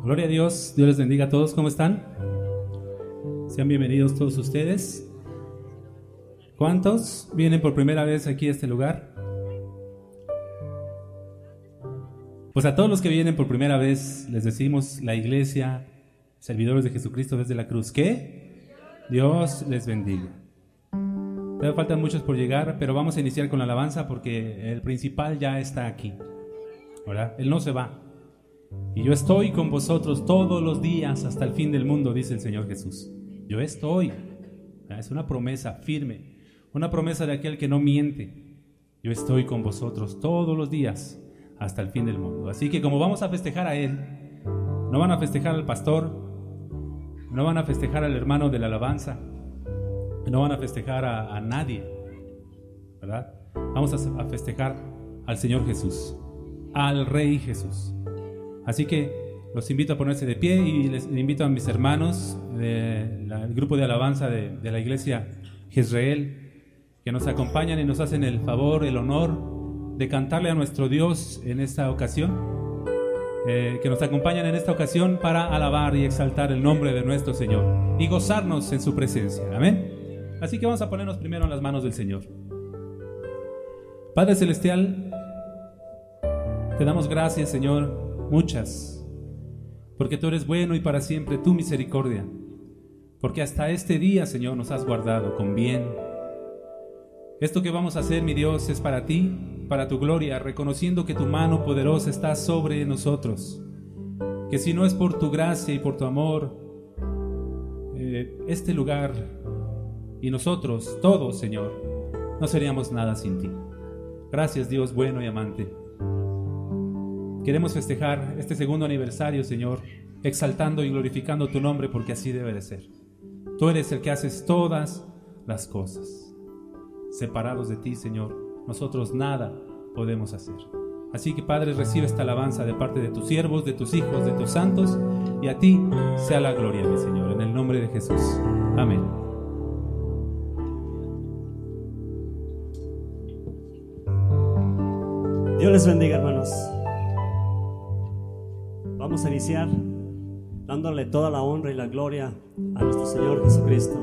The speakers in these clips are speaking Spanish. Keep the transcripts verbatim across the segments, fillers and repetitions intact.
Gloria a Dios, Dios les bendiga a todos, ¿cómo están? Sean bienvenidos todos ustedes. ¿Cuántos vienen por primera vez aquí a este lugar? Pues a todos los que vienen por primera vez les decimos, la iglesia, servidores de Jesucristo desde la cruz, ¿qué? Dios les bendiga. Todavía faltan muchos por llegar, pero vamos a iniciar con la alabanza porque el principal ya está aquí, ¿verdad? Él no se va. Y yo estoy con vosotros todos los días hasta el fin del mundo, dice el Señor Jesús. Yo estoy. Es una promesa firme, una promesa de aquel que no miente. Yo estoy con vosotros todos los días hasta el fin del mundo. Así que como vamos a festejar a Él, no van a festejar al pastor, no van a festejar al hermano de la alabanza, no van a festejar a, a nadie, ¿verdad? Vamos a, a festejar al Señor Jesús, al Rey Jesús. Así que los invito a ponerse de pie y les invito a mis hermanos del de grupo de alabanza de, de la iglesia Jezreel que nos acompañan y nos hacen el favor, el honor de cantarle a nuestro Dios en esta ocasión, eh, que nos acompañan en esta ocasión para alabar y exaltar el nombre de nuestro Señor y gozarnos en su presencia. Amén. Así que vamos a ponernos primero en las manos del Señor. Padre Celestial, te damos gracias, Señor, muchas, porque tú eres bueno y para siempre tu misericordia, porque hasta este día, Señor, nos has guardado con bien. Esto que vamos a hacer, mi Dios, es para ti, para tu gloria, reconociendo que tu mano poderosa está sobre nosotros, que si no es por tu gracia y por tu amor, eh, este lugar y nosotros, todos, Señor, no seríamos nada sin ti. Gracias, Dios bueno y amante. Queremos festejar este segundo aniversario, Señor, exaltando y glorificando tu nombre, porque así debe de ser. Tú eres el que haces todas las cosas. Separados de ti, Señor, nosotros nada podemos hacer. Así que, Padre, recibe esta alabanza de parte de tus siervos, de tus hijos, de tus santos, y a ti sea la gloria, mi Señor, en el nombre de Jesús. Amén. Dios les bendiga, hermanos. Vamos a iniciar dándole toda la honra y la gloria a nuestro Señor Jesucristo.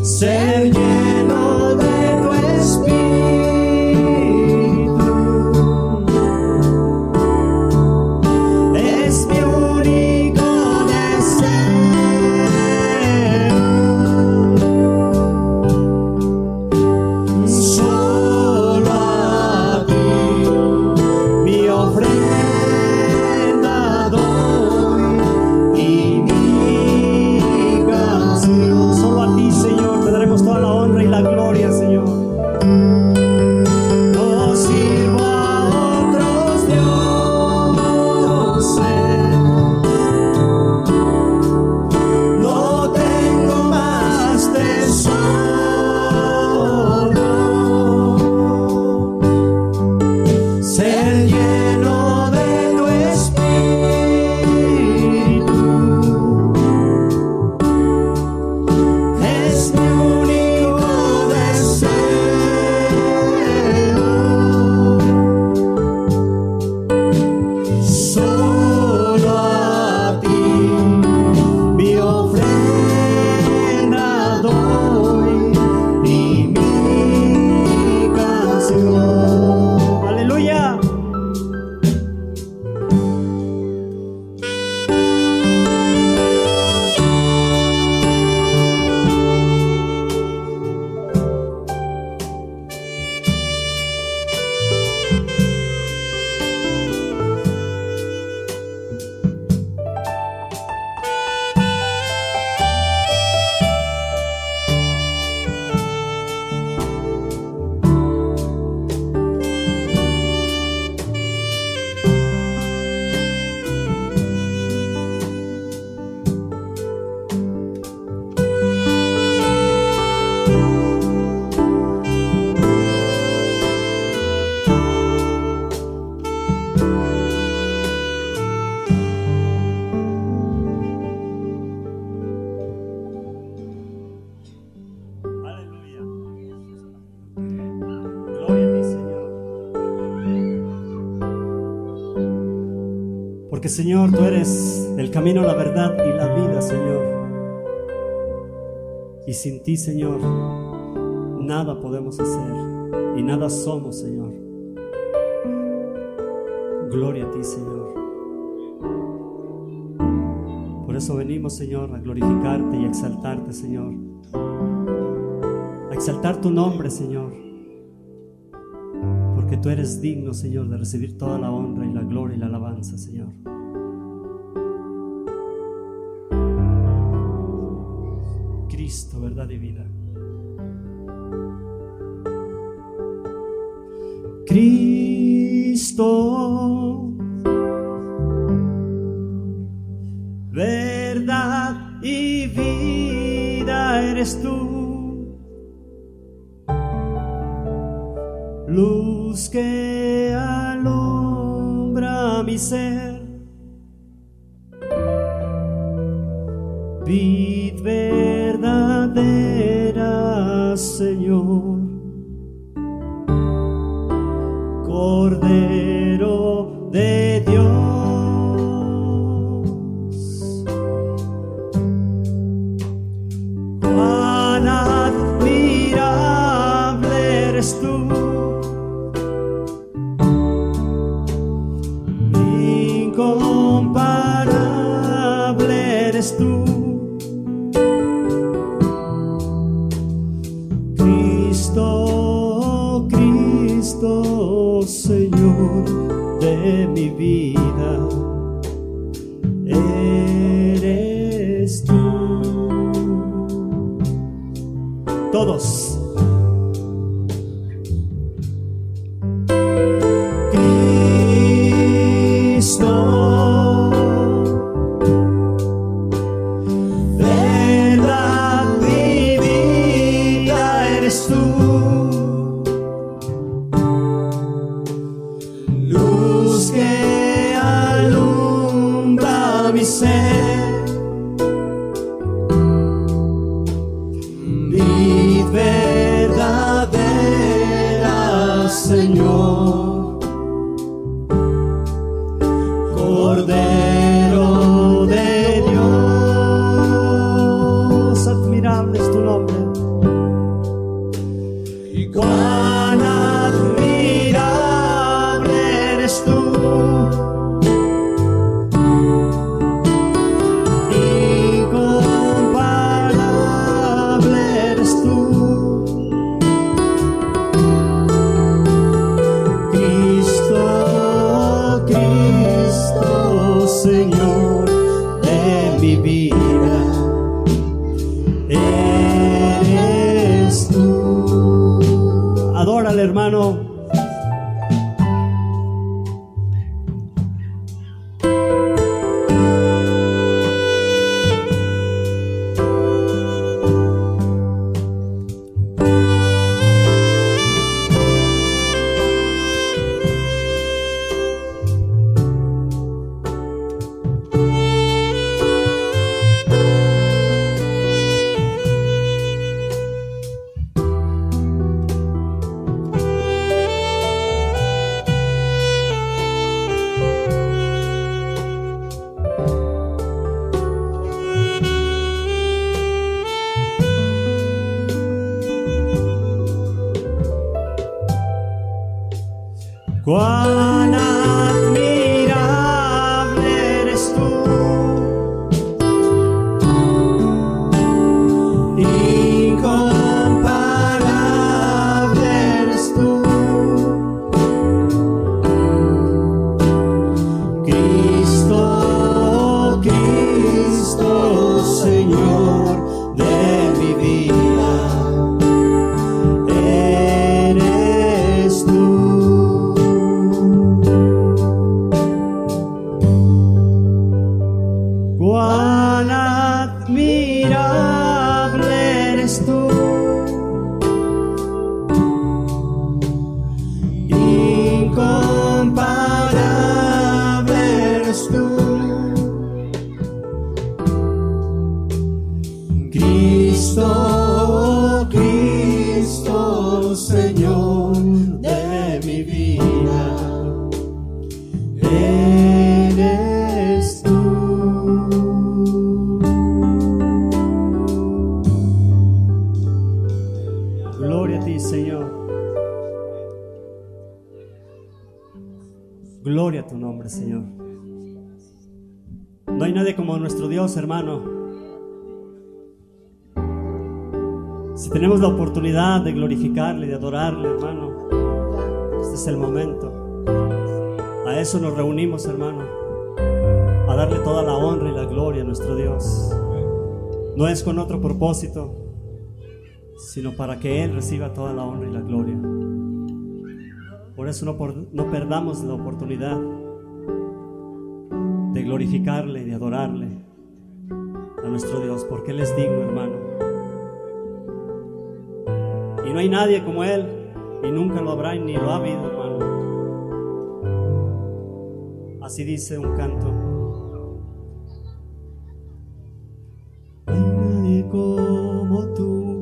ser lleno de tu espíritu. Es mi único deseo. Solo a ti mi ofrenda doy y mi canción. Solo a ti, Señor, te daremos toda la honra y la gloria, Señor. No sirvo a otros dioses, no tengo más tesoro. Ser lleno de tu espíritu es mi único deseo. Solo a ti mi ofrenda doy y mi canción. Aleluya. Aleluya. Gloria a ti, Señor. Porque, Señor, tú eres el camino, la verdad y la vida, Señor. Y sin ti, Señor, nada podemos hacer y nada somos, Señor. Gloria a ti, Señor. Por eso venimos, Señor, a glorificarte y a exaltarte, Señor. A exaltar tu nombre, Señor. Porque tú eres digno, Señor, de recibir toda la honra y la gloria y la alabanza, Señor. Cristo, verdad y vida. Cristo, verdad y vida eres tú, luz que alumbra mi ser, vid verdadera, Señor, Cordero de Dios. Cuán admirable eres tú, incomparable eres tú, Cristo, Cristo, Señor de mi vida, eres tú. Todos. Señor, Cordero de Dios, admirable es tu nombre. súbale, hermano. Cuán admirable eres tú, incomparable eres tú, Cristo, Cristo, Señor de mi vida, eres tú. Cuán admirable eres tú, incomparable eres tú, Cristo, Cristo, Señor de mi vida, eres tú. Gloria a ti, Señor. Gloria a tu nombre, Señor. No hay nadie como nuestro Dios, hermano. Si tenemos la oportunidad de glorificarle, de adorarle, hermano, este es el momento. A eso nos reunimos, hermano, a darle toda la honra y la gloria a nuestro Dios. No es con otro propósito, sino para que Él reciba toda la honra y la gloria. Por eso no, por, no perdamos la oportunidad de glorificarle y de adorarle a nuestro Dios, porque Él es digno, hermano. Y no hay nadie como Él, y nunca lo habrá ni lo ha habido, hermano. Así dice un canto: no hay nadie como tú,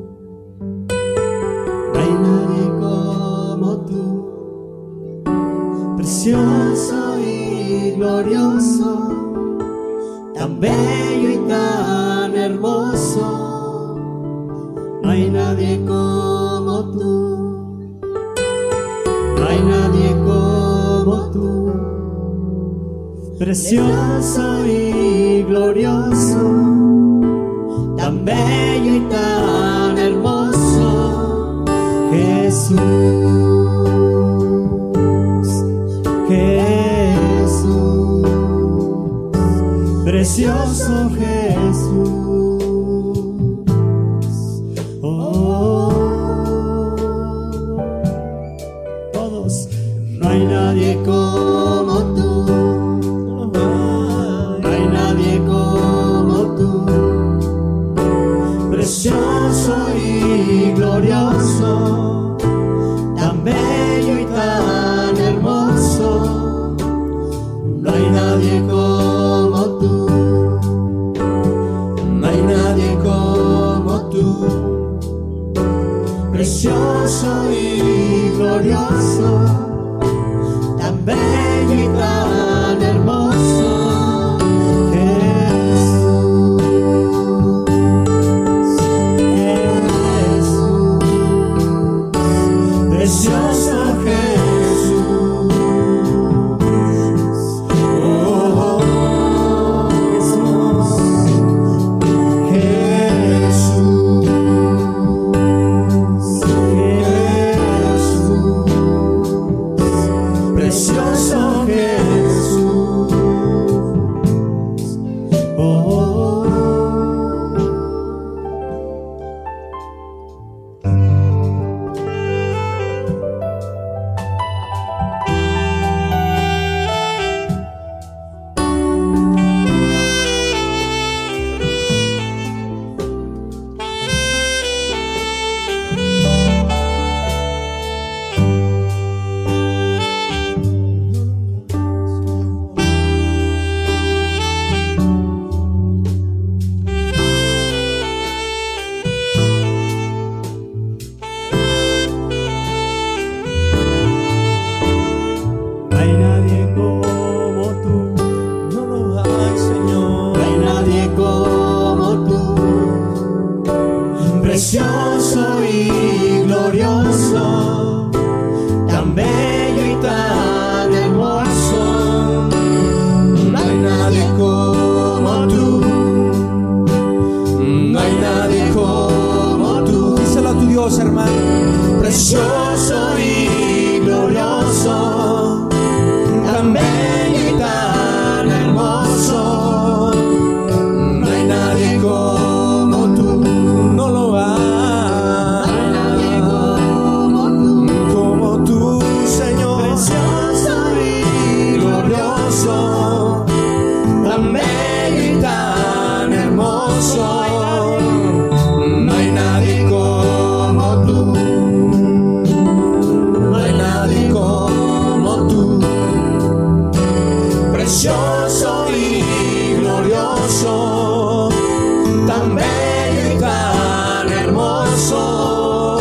no hay nadie como tú, precioso y glorioso, tan bello y tan hermoso. No hay nadie como tú, no hay nadie como tú, precioso y glorioso, tan bello y tan hermoso, Jesús, Jesús, precioso Jesús. Oh, todos, no hay nadie como tú, no hay nadie como tú, precioso y glorioso, tan bello y tan hermoso. No hay nadie como tú, no hay nadie como tú, precioso y glorioso, tan bello y tan hermoso, Jesús, Jesús, precioso Jesús. Oh, Jesús, Jesús, Jesús, precioso Jesús. hermano. Precioso y glorioso, tan bello y tan hermoso, no hay nadie como tú, no lo hay, no hay nadie como tú, como tú, Señor. Precioso y glorioso, tan bello y tan hermoso, no hay nadie como tú, no hay nadie como tú. Precioso y glorioso, tan bello y tan hermoso,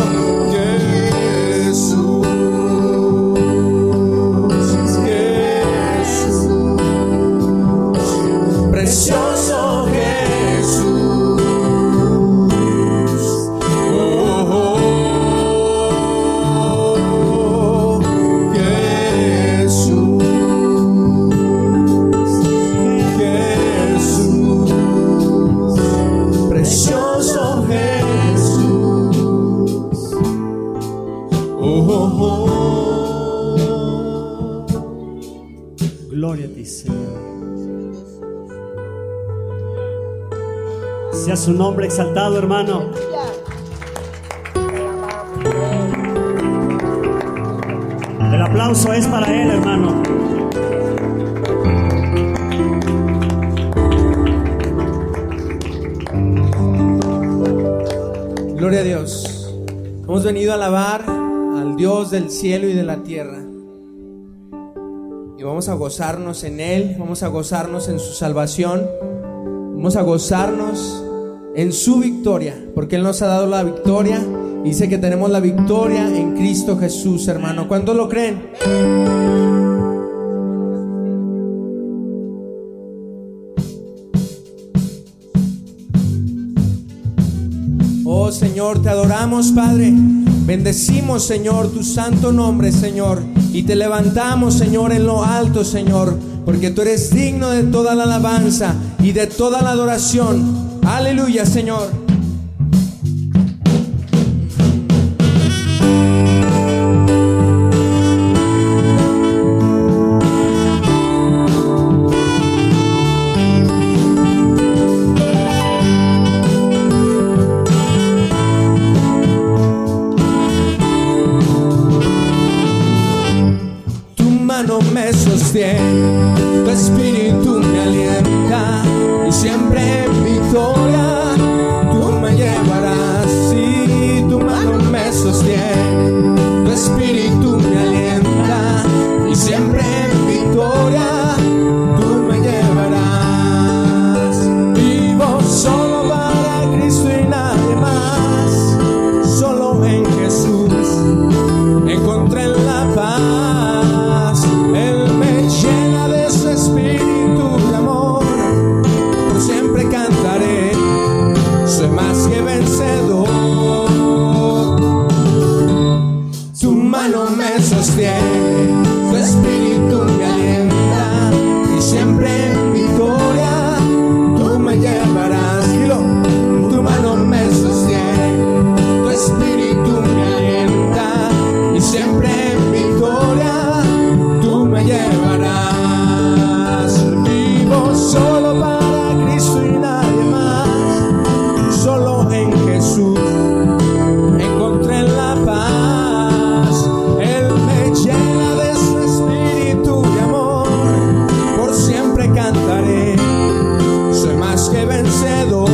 Jesús, Jesús, precioso Jesús, oh, oh, oh, Jesús. Precioso Jesús, oh, oh, oh. Gloria a ti, Señor. Sea su nombre exaltado, hermano. El aplauso es para él, hermano. Gloria a Dios. Hemos venido a alabar al Dios del cielo y de la tierra. Y vamos a gozarnos en Él, vamos a gozarnos en su salvación, vamos a gozarnos en su victoria, porque Él nos ha dado la victoria. Y dice que tenemos la victoria en Cristo Jesús, hermano. ¿Cuántos lo creen? Oh Señor, te adoramos, Padre. Bendecimos, Señor, tu santo nombre, Señor. Y te levantamos, Señor, en lo alto, Señor, porque tú eres digno de toda la alabanza y de toda la adoración. Aleluya, Señor. Me sostiene, tu espíritu me alienta y siempre en victoria tú me llevarás. Sí, tu mano me sostiene, tu espíritu me alienta y siempre en victoria tú me llevarás. Vivo solo para Cristo y nadie más, solo en Jesús encontré la paz. Él me llena de su espíritu de amor, por siempre cantaré, soy más que vencedor. Tu mano me sostiene, tu espíritu me alienta y siempre en victoria tú me llevarás. Dilo. Tu mano me sostiene, tu espíritu me alienta y siempre en victoria tú me llevarás. Vivo solo para Cristo y nadie más, solo en Jesús encontré la paz. Él me llena de su espíritu de amor, por siempre cantaré, soy más que vencedor.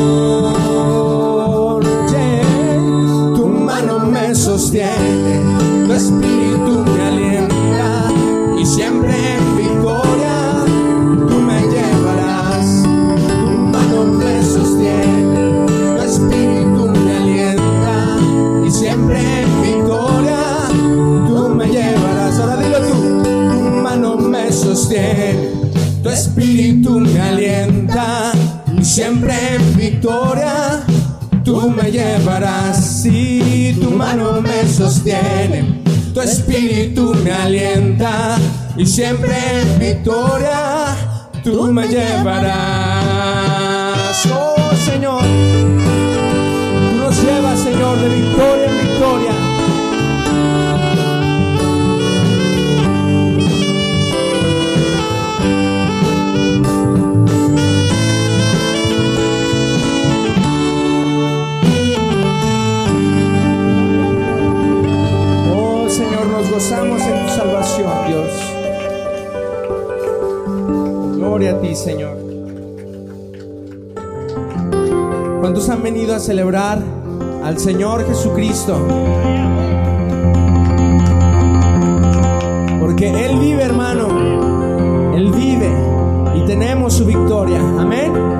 Yeah. Tu mano me sostiene, tu espíritu me alienta y siempre en victoria tú me llevarás. Tu mano me sostiene, tu espíritu me alienta y siempre en victoria tú me llevarás. Ahora dilo tú. Tu mano me sostiene, tu espíritu me alienta y siempre en victoria tú me llevarás. Sí, tu mano me sostiene, tu espíritu me alienta y siempre en victoria tú me llevarás. Oh Señor, tú nos llevas, Señor. Señor, de victoria en victoria. Oh Señor, nos gozamos en tu salvación, Dios. Gloria a ti, Señor. ¿Cuántos han venido a celebrar al Señor Jesucristo? Porque Él vive, hermano. Él vive y tenemos su victoria. Amén.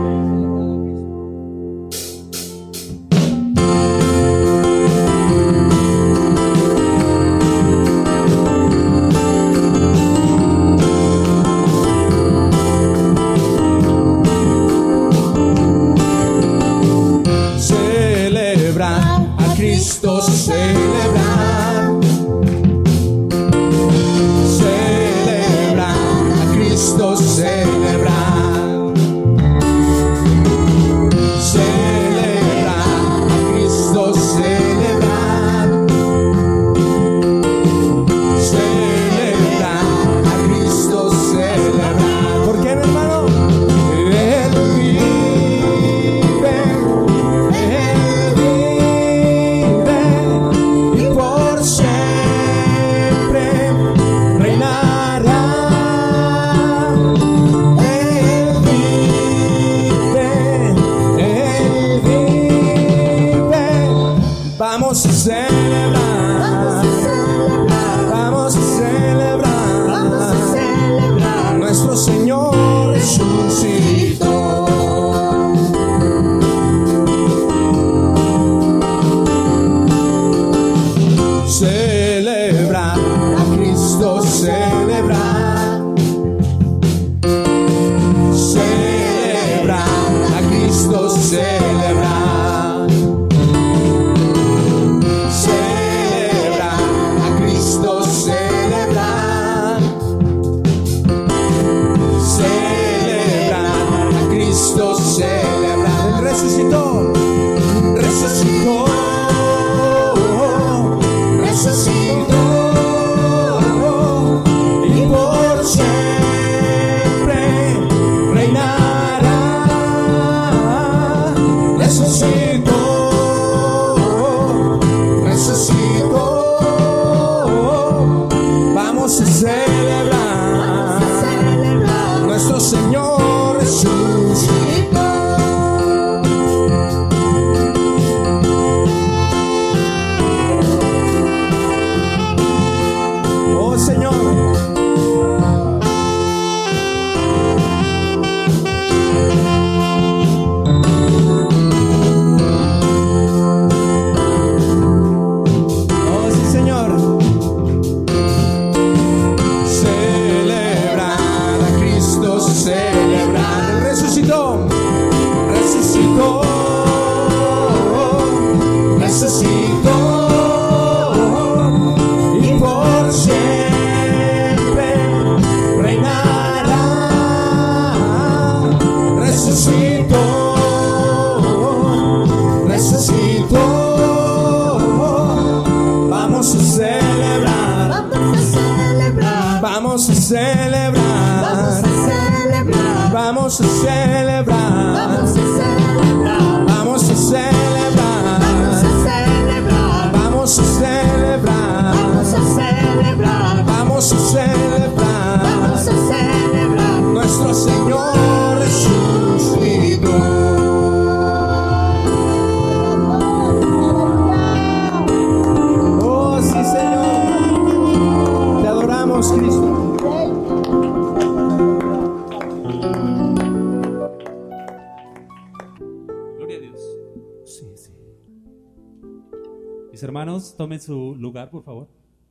Tomen su lugar, por favor.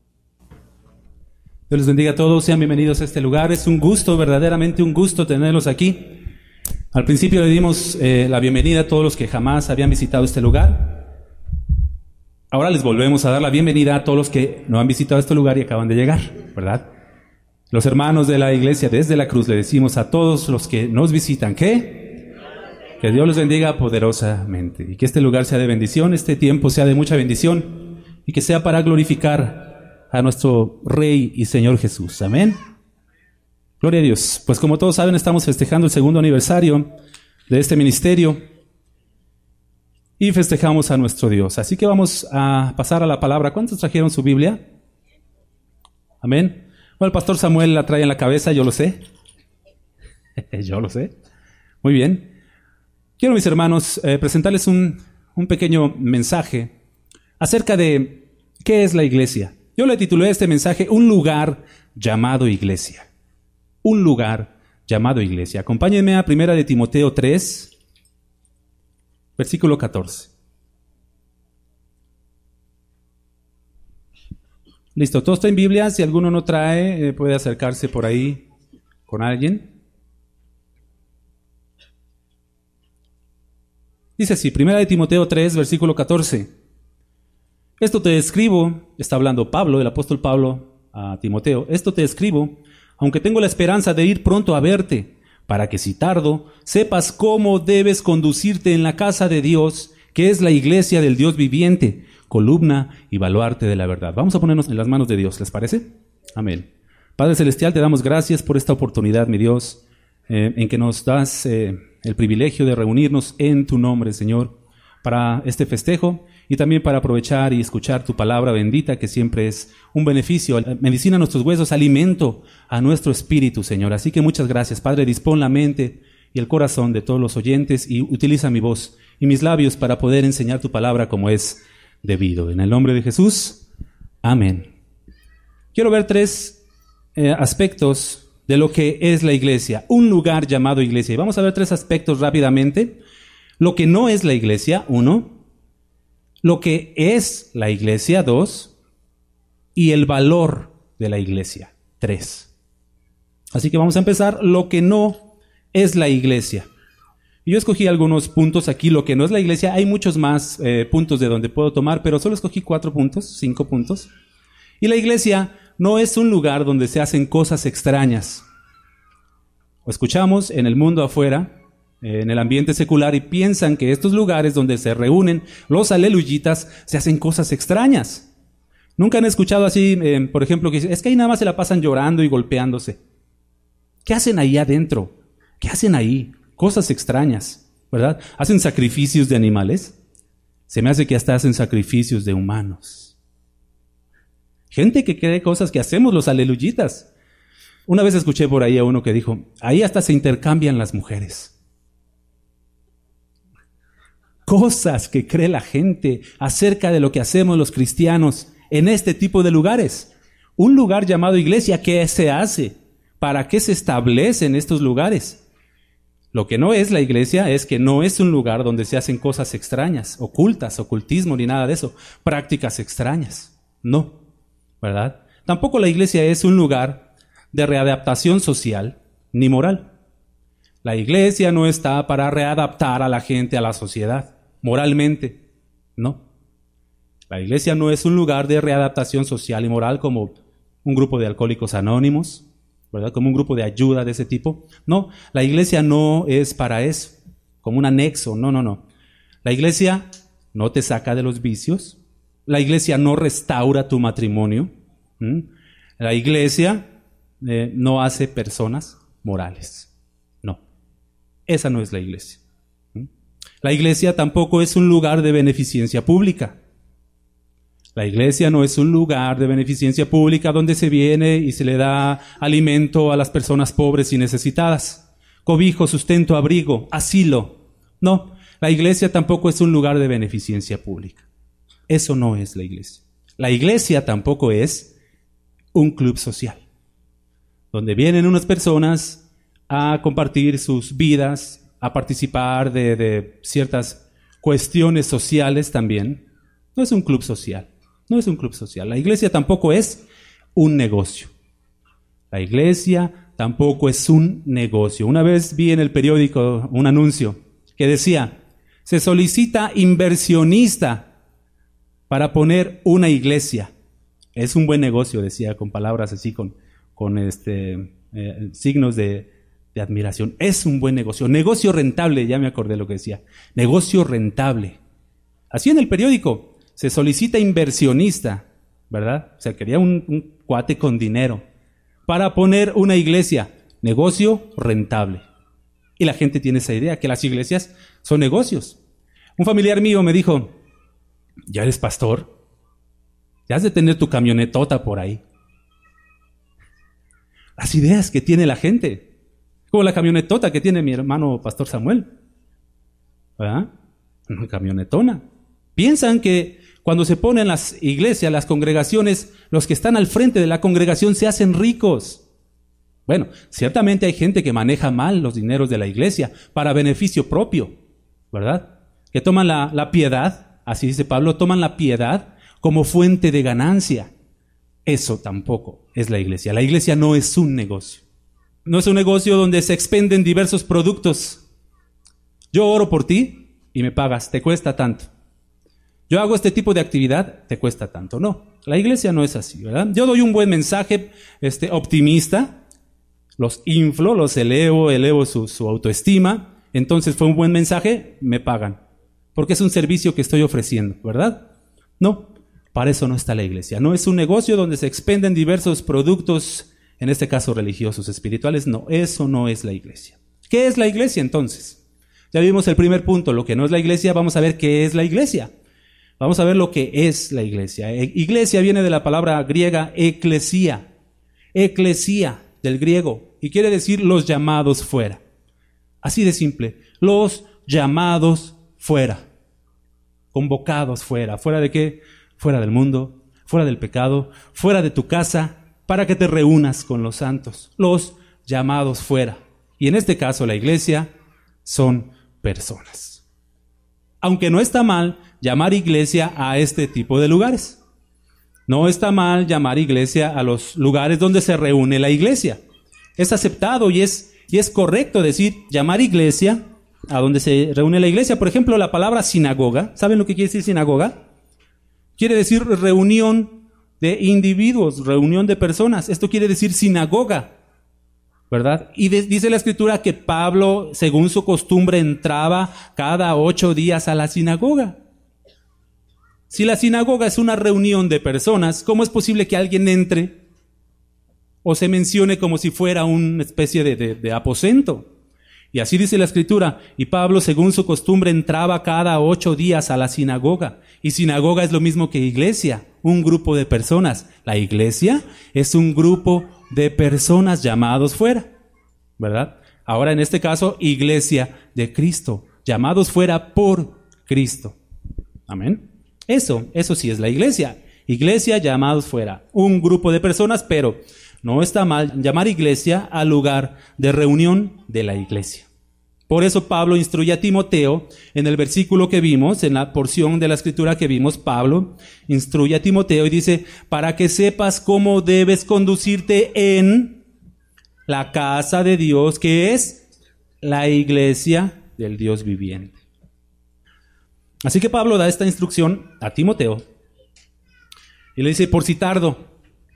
Dios les bendiga a todos, sean bienvenidos a este lugar. Es un gusto, verdaderamente un gusto tenerlos aquí. Al principio le dimos eh, la bienvenida a todos los que jamás habían visitado este lugar. Ahora les volvemos a dar la bienvenida a todos los que no han visitado este lugar y acaban de llegar, ¿verdad? Los hermanos de la iglesia desde la cruz le decimos a todos los que nos visitan, ¿qué? Que Dios los bendiga poderosamente y que este lugar sea de bendición, este tiempo sea de mucha bendición y que sea para glorificar a nuestro Rey y Señor Jesús. Amén. Gloria a Dios. Pues como todos saben, estamos festejando el segundo aniversario de este ministerio y festejamos a nuestro Dios. Así que vamos a pasar a la palabra. ¿Cuántos trajeron su Biblia? Amén. Bueno, el pastor Samuel la trae en la cabeza, yo lo sé. Yo lo sé. Muy bien. Quiero, mis hermanos, eh, presentarles un, un pequeño mensaje acerca de qué es la iglesia. Yo le titulé este mensaje, Un lugar llamado iglesia. Un lugar llamado iglesia. Acompáñenme a primera de Timoteo tres, versículo catorce. Listo, todo está en Biblia. Si alguno no trae, eh, puede acercarse por ahí con alguien. Dice así, primera de Timoteo tres, versículo catorce. Esto te escribo, está hablando Pablo, el apóstol Pablo a Timoteo, esto te escribo, aunque tengo la esperanza de ir pronto a verte, para que si tardo, sepas cómo debes conducirte en la casa de Dios, que es la iglesia del Dios viviente, columna y baluarte de la verdad. Vamos a ponernos en las manos de Dios, ¿les parece? Amén. Padre Celestial, te damos gracias por esta oportunidad, mi Dios, eh, en que nos das eh, el privilegio de reunirnos en tu nombre, Señor, para este festejo y también para aprovechar y escuchar tu palabra bendita, que siempre es un beneficio, medicina a nuestros huesos, alimento a nuestro espíritu, Señor. Así que muchas gracias, Padre. Dispón la mente y el corazón de todos los oyentes y utiliza mi voz y mis labios para poder enseñar tu palabra como es debido. En el nombre de Jesús, amén. Quiero ver tres eh, aspectos de lo que es la iglesia, un lugar llamado iglesia. Y vamos a ver tres aspectos rápidamente. Lo que no es la iglesia, uno. Lo que es la iglesia, dos. Y el valor de la iglesia, tres. Así que vamos a empezar. Lo que no es la iglesia. Yo escogí algunos puntos aquí, lo que no es la iglesia. Hay muchos más eh, puntos de donde puedo tomar, pero solo escogí cuatro puntos, cinco puntos. Y la iglesia no es un lugar donde se hacen cosas extrañas. O escuchamos en el mundo afuera, en el ambiente secular, y piensan que estos lugares donde se reúnen los aleluyitas se hacen cosas extrañas. Nunca han escuchado así, eh, por ejemplo, que es que ahí nada más se la pasan llorando y golpeándose. ¿Qué hacen ahí adentro? ¿Qué hacen ahí? Cosas extrañas, ¿verdad? ¿Hacen sacrificios de animales? Se me hace que hasta hacen sacrificios de humanos. Gente que cree cosas que hacemos los aleluyitas. Una vez escuché por ahí a uno que dijo, ahí hasta se intercambian las mujeres. Cosas que cree la gente acerca de lo que hacemos los cristianos en este tipo de lugares. Un lugar llamado iglesia, ¿qué se hace? ¿Para qué se establecen estos lugares? Lo que no es la iglesia es que no es un lugar donde se hacen cosas extrañas, ocultas, ocultismo ni nada de eso, prácticas extrañas. No. ¿Verdad? Tampoco la iglesia es un lugar de readaptación social ni moral. La iglesia no está para readaptar a la gente a la sociedad, moralmente, no. La iglesia no es un lugar de readaptación social y moral como un grupo de alcohólicos anónimos, ¿verdad? Como un grupo de ayuda de ese tipo. No, la iglesia no es para eso, como un anexo, no, no, no. La iglesia no te saca de los vicios. La iglesia no restaura tu matrimonio. ¿Mm? La iglesia eh, no hace personas morales. No, esa no es la iglesia. ¿Mm? La iglesia tampoco es un lugar de beneficencia pública. La iglesia no es un lugar de beneficencia pública donde se viene y se le da alimento a las personas pobres y necesitadas. Cobijo, sustento, abrigo, asilo. No, la iglesia tampoco es un lugar de beneficencia pública. Eso no es la iglesia. La iglesia tampoco es un club social, donde vienen unas personas a compartir sus vidas, a participar de, de ciertas cuestiones sociales también. No es un club social, no es un club social. La iglesia tampoco es un negocio. La iglesia tampoco es un negocio. Una vez vi en el periódico un anuncio que decía, se solicita inversionista para poner una iglesia. Es un buen negocio, decía, con palabras así, con, con este, eh, signos de, de admiración. Es un buen negocio. Negocio rentable, ya me acordé lo que decía. Negocio rentable. Así en el periódico se solicita inversionista, ¿verdad? O sea, quería un, un cuate con dinero para poner una iglesia. Negocio rentable. Y la gente tiene esa idea, que las iglesias son negocios. Un familiar mío me dijo, ¿ya eres pastor? Ya has de tener tu camionetota por ahí. Las ideas que tiene la gente, como la camionetota que tiene mi hermano Pastor Samuel, ¿verdad? Una camionetona. Piensan que cuando se ponen las iglesias, las congregaciones, los que están al frente de la congregación se hacen ricos. Bueno, ciertamente hay gente que maneja mal los dineros de la iglesia para beneficio propio, ¿verdad? Que toman la, la piedad, así dice Pablo, toman la piedad como fuente de ganancia. Eso tampoco es la iglesia. La iglesia no es un negocio. No es un negocio donde se expenden diversos productos. Yo oro por ti y me pagas, te cuesta tanto. Yo hago este tipo de actividad, te cuesta tanto. No, la iglesia no es así, ¿verdad? Yo doy un buen mensaje este, optimista, los inflo, los elevo, elevo su, su autoestima. Entonces fue un buen mensaje, me pagan. Porque es un servicio que estoy ofreciendo, ¿verdad? No, para eso no está la iglesia. No es un negocio donde se expenden diversos productos, en este caso religiosos, espirituales. No, eso no es la iglesia. ¿Qué es la iglesia entonces? Ya vimos el primer punto, lo que no es la iglesia. Vamos a ver qué es la iglesia. Vamos a ver lo que es la iglesia. Iglesia viene de la palabra griega eclesía. Eclesía, del griego, y quiere decir los llamados fuera. Así de simple, los llamados fuera. Convocados fuera. ¿Fuera de qué? Fuera del mundo, fuera del pecado, fuera de tu casa, para que te reúnas con los santos. Los llamados fuera. Y en este caso la iglesia son personas. Aunque no está mal llamar iglesia a este tipo de lugares. No está mal llamar iglesia a los lugares donde se reúne la iglesia. Es aceptado y es, y es correcto decir, llamar iglesia a donde se reúne la iglesia. Por ejemplo, la palabra sinagoga. ¿Saben lo que quiere decir sinagoga? Quiere decir reunión de individuos, reunión de personas. Esto quiere decir sinagoga, ¿verdad? Y de, dice la Escritura que Pablo, según su costumbre, entraba cada ocho días a la sinagoga. Si la sinagoga es una reunión de personas, ¿cómo es posible que alguien entre o se mencione como si fuera una especie de, de, de aposento? Y así dice la Escritura, y Pablo, según su costumbre, entraba cada ocho días a la sinagoga. Y sinagoga es lo mismo que iglesia, un grupo de personas. La iglesia es un grupo de personas llamados fuera, ¿verdad? Ahora en este caso, iglesia de Cristo, llamados fuera por Cristo. Amén. Eso, eso sí es la iglesia. Iglesia llamados fuera, un grupo de personas, pero no está mal llamar iglesia al lugar de reunión de la iglesia. Por eso Pablo instruye a Timoteo, en el versículo que vimos, en la porción de la Escritura que vimos, Pablo instruye a Timoteo y dice, para que sepas cómo debes conducirte en la casa de Dios, que es la iglesia del Dios viviente. Así que Pablo da esta instrucción a Timoteo y le dice, por si tardo.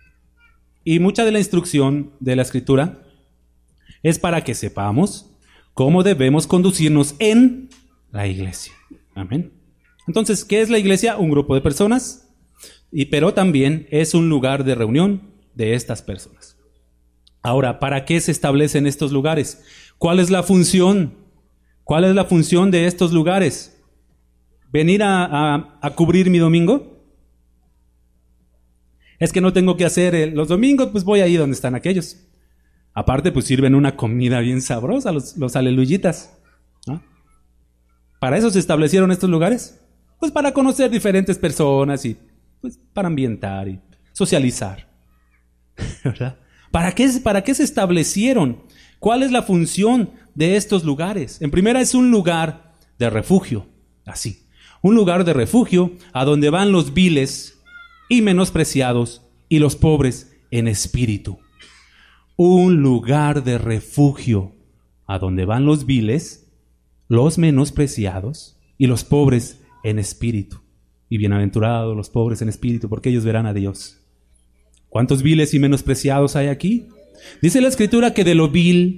Y mucha de la instrucción de la Escritura es para que sepamos cómo debemos conducirnos en la iglesia. Amén. Entonces, ¿qué es la iglesia? Un grupo de personas, y pero también es un lugar de reunión de estas personas. Ahora, ¿para qué se establecen estos lugares? ¿Cuál es la función? ¿Cuál es la función de estos lugares? ¿Venir a, a, a cubrir mi domingo? Es que no tengo que hacer el, los domingos, pues voy ahí donde están aquellos. Aparte, pues sirven una comida bien sabrosa, los, los aleluyitas, ¿no? ¿Para eso se establecieron estos lugares? Pues para conocer diferentes personas y pues para ambientar y socializar, ¿verdad? ¿Para qué, ¿Para qué se establecieron? ¿Cuál es la función de estos lugares? En primera, es un lugar de refugio, así. Un lugar de refugio a donde van los viles y menospreciados y los pobres en espíritu. Un lugar de refugio a donde van los viles, los menospreciados y los pobres en espíritu. Y bienaventurados los pobres en espíritu, porque ellos verán a Dios. ¿Cuántos viles y menospreciados hay aquí? Dice la Escritura que de lo vil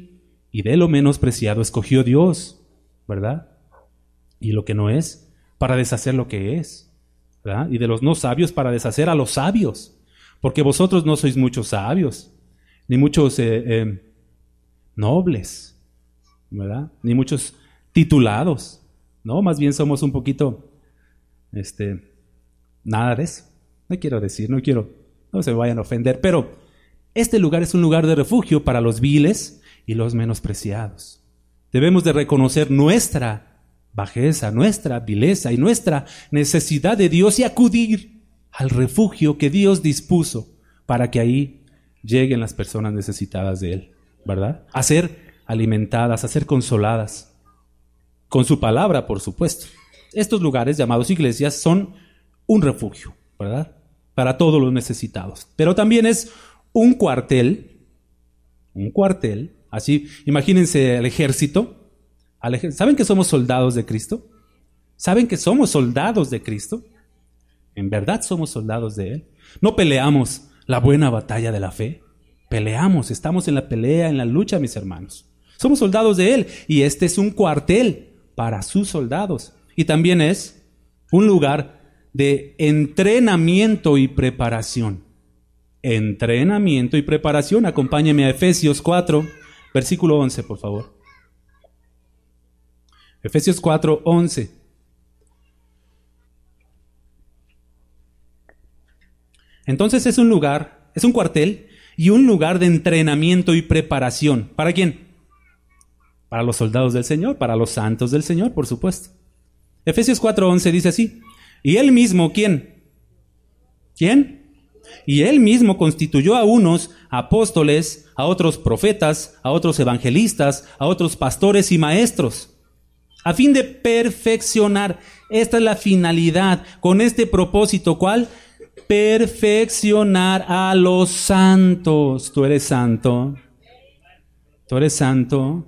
y de lo menospreciado escogió Dios, ¿verdad? Y lo que no es, para deshacer lo que es, ¿verdad? Y de los no sabios para deshacer a los sabios, porque vosotros no sois muchos sabios, ni muchos eh, eh, nobles, ¿verdad? Ni muchos titulados, ¿no? Más bien somos un poquito, este, nada de eso. No quiero decir, no quiero, no se me vayan a ofender, pero este lugar es un lugar de refugio para los viles y los menospreciados. Debemos de reconocer nuestra bajeza, nuestra vileza y nuestra necesidad de Dios y acudir al refugio que Dios dispuso para que ahí lleguen las personas necesitadas de Él, ¿verdad? A ser alimentadas, a ser consoladas, con su palabra, por supuesto. Estos lugares llamados iglesias son un refugio, ¿verdad? Para todos los necesitados. Pero también es un cuartel, un cuartel, así, imagínense el ejército. Al ej- ¿Saben que somos soldados de Cristo? ¿Saben que somos soldados de Cristo? En verdad somos soldados de Él. No peleamos la buena batalla de la fe. Peleamos, estamos en la pelea, en la lucha, mis hermanos. Somos soldados de Él y este es un cuartel para sus soldados. Y también es un lugar de entrenamiento y preparación. Entrenamiento y preparación. Acompáñeme a Efesios cuatro, versículo once, por favor. Efesios cuatro, once. Entonces es un lugar, es un cuartel y un lugar de entrenamiento y preparación. ¿Para quién? Para los soldados del Señor, para los santos del Señor, por supuesto. Efesios cuatro, once dice así: y Él mismo, ¿quién? ¿Quién? Y Él mismo constituyó a unos apóstoles, a otros profetas, a otros evangelistas, a otros pastores y maestros, a fin de perfeccionar. Esta es la finalidad, con este propósito, ¿cuál? Perfeccionar a los santos. Tú eres santo. Tú eres santo.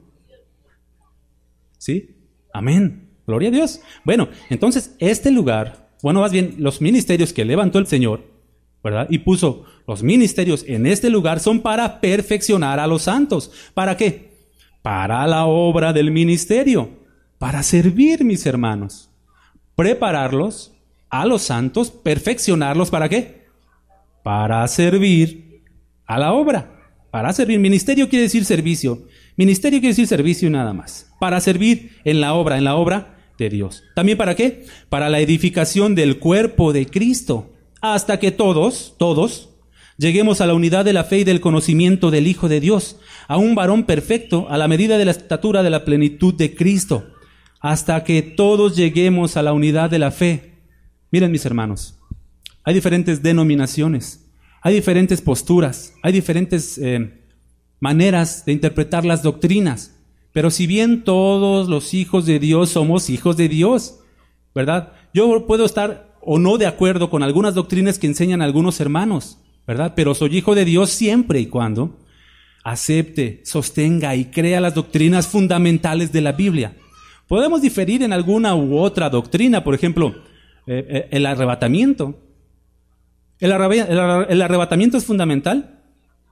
¿Sí? Amén. Gloria a Dios. Bueno, entonces este lugar, bueno, más bien los ministerios que levantó el Señor, ¿verdad? Y puso los ministerios en este lugar son para perfeccionar a los santos. ¿Para qué? Para la obra del ministerio, para servir, mis hermanos. Prepararlos a los santos, perfeccionarlos, ¿para qué? Para servir a la obra, para servir. Ministerio quiere decir servicio. Ministerio quiere decir servicio y nada más. Para servir en la obra, en la obra de Dios. ¿También para qué? Para la edificación del cuerpo de Cristo, hasta que todos, todos, lleguemos a la unidad de la fe y del conocimiento del Hijo de Dios, a un varón perfecto, a la medida de la estatura de la plenitud de Cristo, hasta que todos lleguemos a la unidad de la fe. Miren, mis hermanos, hay diferentes denominaciones, hay diferentes posturas, hay diferentes eh, maneras de interpretar las doctrinas, pero si bien todos los hijos de Dios somos hijos de Dios, ¿verdad? Yo puedo estar o no de acuerdo con algunas doctrinas que enseñan algunos hermanos, ¿verdad? Pero soy hijo de Dios siempre y cuando acepte, sostenga y crea las doctrinas fundamentales de la Biblia. Podemos diferir en alguna u otra doctrina, por ejemplo, eh, eh, el arrebatamiento. ¿El, arreba- el, arre- ¿El arrebatamiento es fundamental?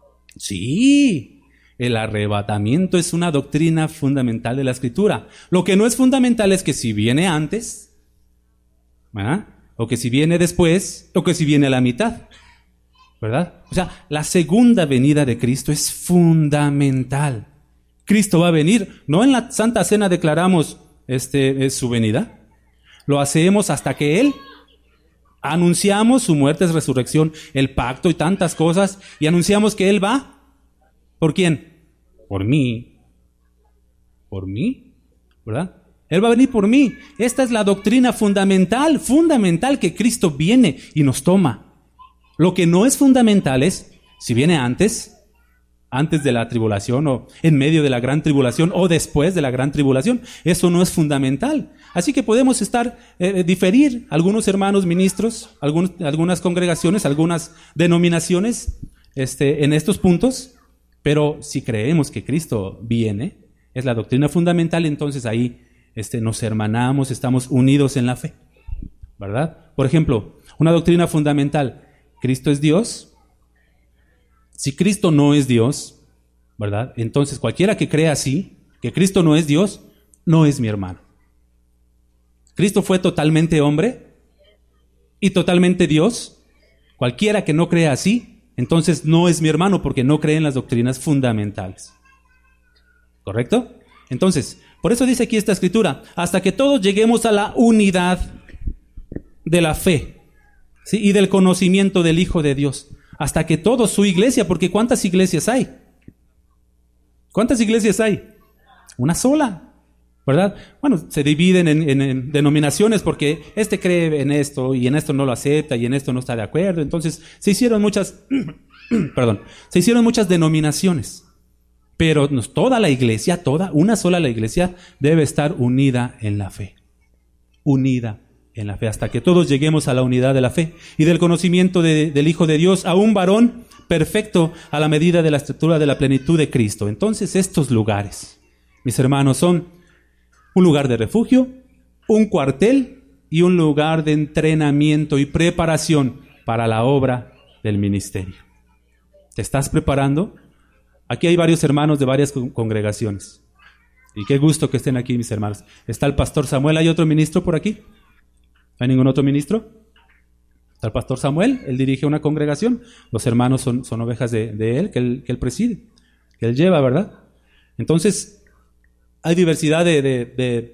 Sí. El arrebatamiento es una doctrina fundamental de la Escritura. Lo que no es fundamental es que si viene antes, ¿verdad? O que si viene después, o que si viene a la mitad, ¿verdad? O sea, la segunda venida de Cristo es fundamental. Cristo va a venir. No en la Santa Cena declaramos este, es su venida. Lo hacemos hasta que Él anunciamos su muerte, es resurrección, el pacto y tantas cosas, y anunciamos que Él va. ¿Por quién? Por mí. ¿Por mí? ¿Verdad? Él va a venir por mí. Esta es la doctrina fundamental, fundamental, que Cristo viene y nos toma. Lo que no es fundamental es si viene antes, antes de la tribulación, o en medio de la gran tribulación, o después de la gran tribulación. Eso no es fundamental. Así que podemos estar, eh, diferir, algunos hermanos ministros, algunos, algunas congregaciones, algunas denominaciones, este, en estos puntos. Pero si creemos que Cristo viene, es la doctrina fundamental, entonces ahí este, nos hermanamos, estamos unidos en la fe, ¿verdad? Por ejemplo, una doctrina fundamental, ¿Cristo es Dios? Si Cristo no es Dios, ¿verdad? Entonces, cualquiera que crea así, que Cristo no es Dios, no es mi hermano. Cristo fue totalmente hombre y totalmente Dios. Cualquiera que no crea así, entonces no es mi hermano porque no cree en las doctrinas fundamentales. ¿Correcto? Entonces, por eso dice aquí esta escritura, hasta que todos lleguemos a la unidad de la fe, ¿sí? Y del conocimiento del Hijo de Dios. Hasta que todos, su iglesia, porque ¿cuántas iglesias hay? ¿Cuántas iglesias hay? Una sola, ¿verdad? Bueno, se dividen en, en, en denominaciones porque este cree en esto y en esto no lo acepta y en esto no está de acuerdo. Entonces se hicieron muchas, perdón, se hicieron muchas denominaciones. Pero toda la iglesia, toda, una sola la iglesia debe estar unida en la fe. Unida en la fe, hasta que todos lleguemos a la unidad de la fe y del conocimiento de, del Hijo de Dios, a un varón perfecto a la medida de la estatura de la plenitud de Cristo. Entonces estos lugares, mis hermanos, son un lugar de refugio, un cuartel y un lugar de entrenamiento y preparación para la obra del ministerio. ¿Te estás preparando? Aquí hay varios hermanos de varias congregaciones. Y qué gusto que estén aquí, mis hermanos. Está el pastor Samuel. ¿Hay otro ministro por aquí? ¿No hay ningún otro ministro? Está el pastor Samuel. Él dirige una congregación. Los hermanos son, son ovejas de, de él, que él, que él preside, que él lleva, ¿verdad? Entonces, hay diversidad de, de, de,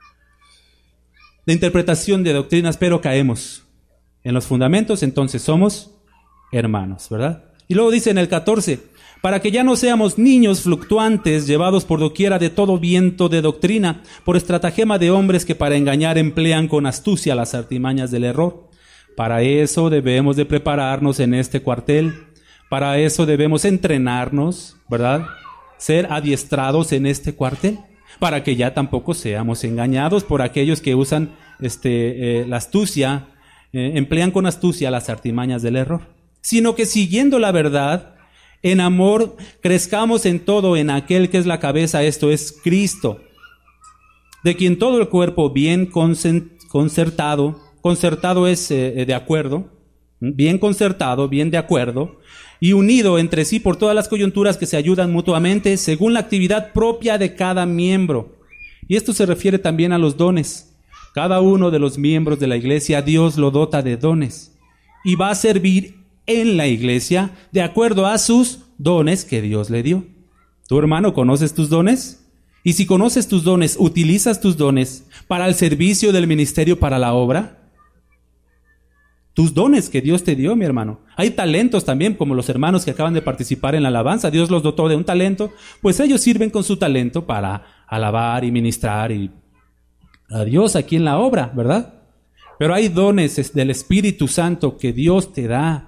de interpretación de doctrinas, pero caemos en los fundamentos. Entonces, somos hermanos, ¿verdad? Y luego dice en el catorce, para que ya no seamos niños fluctuantes, llevados por doquiera de todo viento de doctrina, por estratagema de hombres que para engañar emplean con astucia las artimañas del error. Para eso debemos de prepararnos en este cuartel, para eso debemos entrenarnos, ¿verdad? Ser adiestrados en este cuartel, para que ya tampoco seamos engañados por aquellos que usan este, eh, la astucia, eh, emplean con astucia las artimañas del error, sino que siguiendo la verdad, en amor, crezcamos en todo en aquel que es la cabeza, esto es Cristo, de quien todo el cuerpo bien concertado, concertado es eh, de acuerdo, bien concertado, bien de acuerdo, y unido entre sí por todas las coyunturas que se ayudan mutuamente según la actividad propia de cada miembro. Y esto se refiere también a los dones. Cada uno de los miembros de la iglesia, Dios lo dota de dones y va a servir en la iglesia de acuerdo a sus dones que Dios le dio. ¿Tu hermano conoces tus dones? Y si conoces tus dones, ¿utilizas tus dones para el servicio del ministerio, para la obra? Tus dones que Dios te dio, mi hermano. Hay talentos también, como los hermanos que acaban de participar en la alabanza. Dios los dotó de un talento, pues ellos sirven con su talento para alabar y ministrar y a Dios aquí en la obra, ¿verdad? Pero hay dones del Espíritu Santo que Dios te da.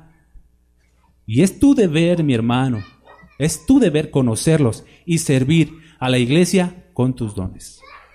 Y es tu deber, mi hermano, es tu deber conocerlos y servir a la iglesia con tus dones.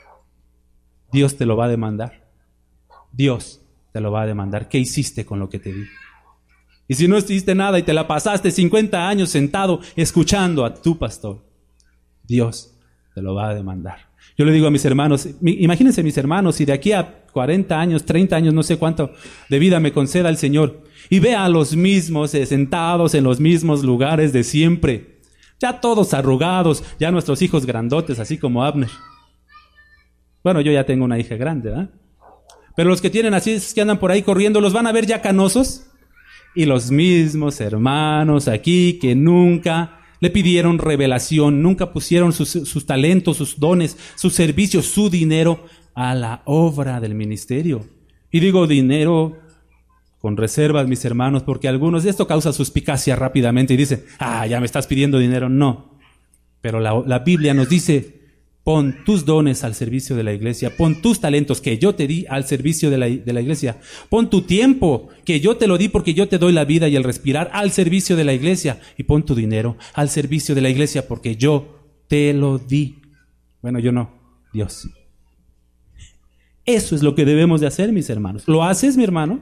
Dios te lo va a demandar. Dios te lo va a demandar. ¿Qué hiciste con lo que te di? Y si no hiciste nada y te la pasaste cincuenta años sentado escuchando a tu pastor, Dios te lo va a demandar. Yo le digo a mis hermanos, imagínense mis hermanos, si de aquí a cuarenta años, treinta años, no sé cuánto de vida me conceda el Señor, y vea a los mismos eh, sentados en los mismos lugares de siempre, ya todos arrugados, ya nuestros hijos grandotes, así como Abner. Bueno, yo ya tengo una hija grande, ¿verdad? Pero los que tienen así, es que andan por ahí corriendo, los van a ver ya canosos, y los mismos hermanos aquí que nunca le pidieron revelación, nunca pusieron sus, sus talentos, sus dones, sus servicios, su dinero a la obra del ministerio. Y digo dinero con reservas, mis hermanos, porque algunos, esto causa suspicacia rápidamente y dicen, ah, ya me estás pidiendo dinero. No, pero la, la Biblia nos dice, pon tus dones al servicio de la iglesia, pon tus talentos que yo te di al servicio de la, de la iglesia, pon tu tiempo que yo te lo di porque yo te doy la vida y el respirar al servicio de la iglesia, y pon tu dinero al servicio de la iglesia porque yo te lo di. Bueno, yo no, Dios. Eso es lo que debemos de hacer, mis hermanos. ¿Lo haces, mi hermano?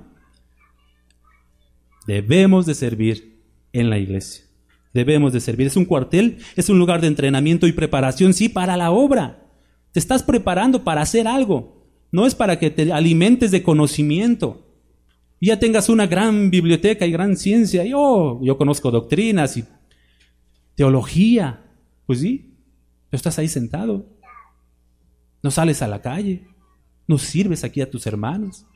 Debemos de servir en la iglesia. Debemos de servir. Es un cuartel, es un lugar de entrenamiento y preparación, sí, para la obra. Te estás preparando para hacer algo. No es para que te alimentes de conocimiento. Y ya tengas una gran biblioteca y gran ciencia. Y, oh, yo conozco doctrinas y teología. Pues sí, tú estás ahí sentado. No sales a la calle. No sirves aquí a tus hermanos.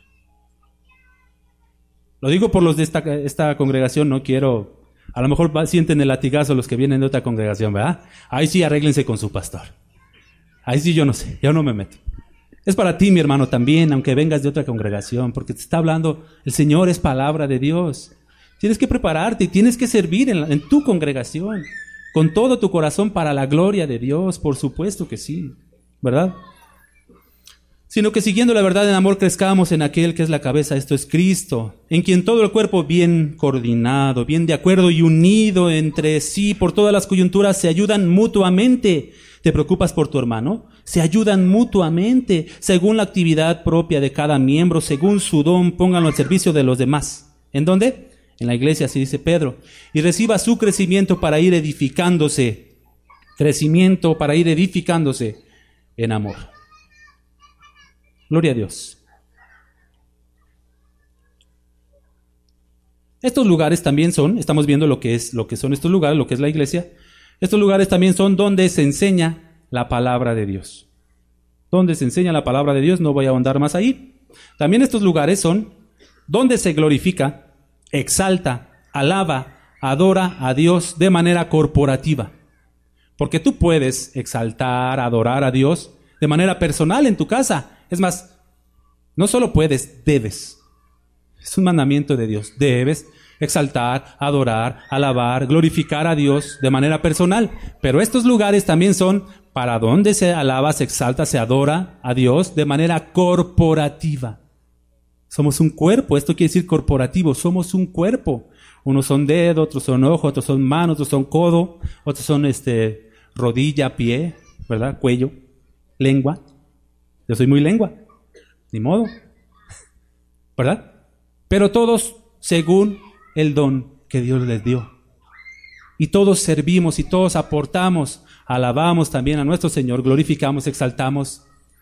Lo digo por los de esta, esta congregación, no quiero... A lo mejor va, sienten el latigazo los que vienen de otra congregación, ¿verdad? Ahí sí arréglense con su pastor. Ahí sí yo no sé, yo no me meto. Es para ti, mi hermano, también, aunque vengas de otra congregación, porque te está hablando, el Señor es palabra de Dios. Tienes que prepararte y tienes que servir en, la, en tu congregación, con todo tu corazón para la gloria de Dios, por supuesto que sí, ¿verdad? Sino que siguiendo la verdad en amor crezcamos en aquel que es la cabeza, esto es Cristo, en quien todo el cuerpo bien coordinado, bien de acuerdo y unido entre sí por todas las coyunturas se ayudan mutuamente. ¿Te preocupas por tu hermano? Se ayudan mutuamente, según la actividad propia de cada miembro, según su don, pónganlo al servicio de los demás. ¿En dónde? En la iglesia, así dice Pedro. Y reciba su crecimiento para ir edificándose. Crecimiento para ir edificándose en amor. Gloria a Dios. Estos lugares también son, estamos viendo lo que es, lo que son estos lugares, lo que es la iglesia. Estos lugares también son donde se enseña la palabra de Dios. Donde se enseña la palabra de Dios, no voy a ahondar más ahí. También estos lugares son donde se glorifica, exalta, alaba, adora a Dios de manera corporativa. Porque tú puedes exaltar, adorar a Dios de manera personal en tu casa. Es más, no solo puedes, debes. Es un mandamiento de Dios. Debes exaltar, adorar, alabar, glorificar a Dios de manera personal. Pero estos lugares también son para donde se alaba, se exalta, se adora a Dios de manera corporativa. Somos un cuerpo, esto quiere decir corporativo, somos un cuerpo. Unos son dedo, otros son ojo, otros son mano, otros son codo, otros son este, rodilla, pie, ¿verdad? Cuello, lengua. Yo soy muy lengua, ni modo, ¿verdad? Pero todos según el don que Dios les dio. Y todos servimos y todos aportamos, alabamos también a nuestro Señor, glorificamos, exaltamos.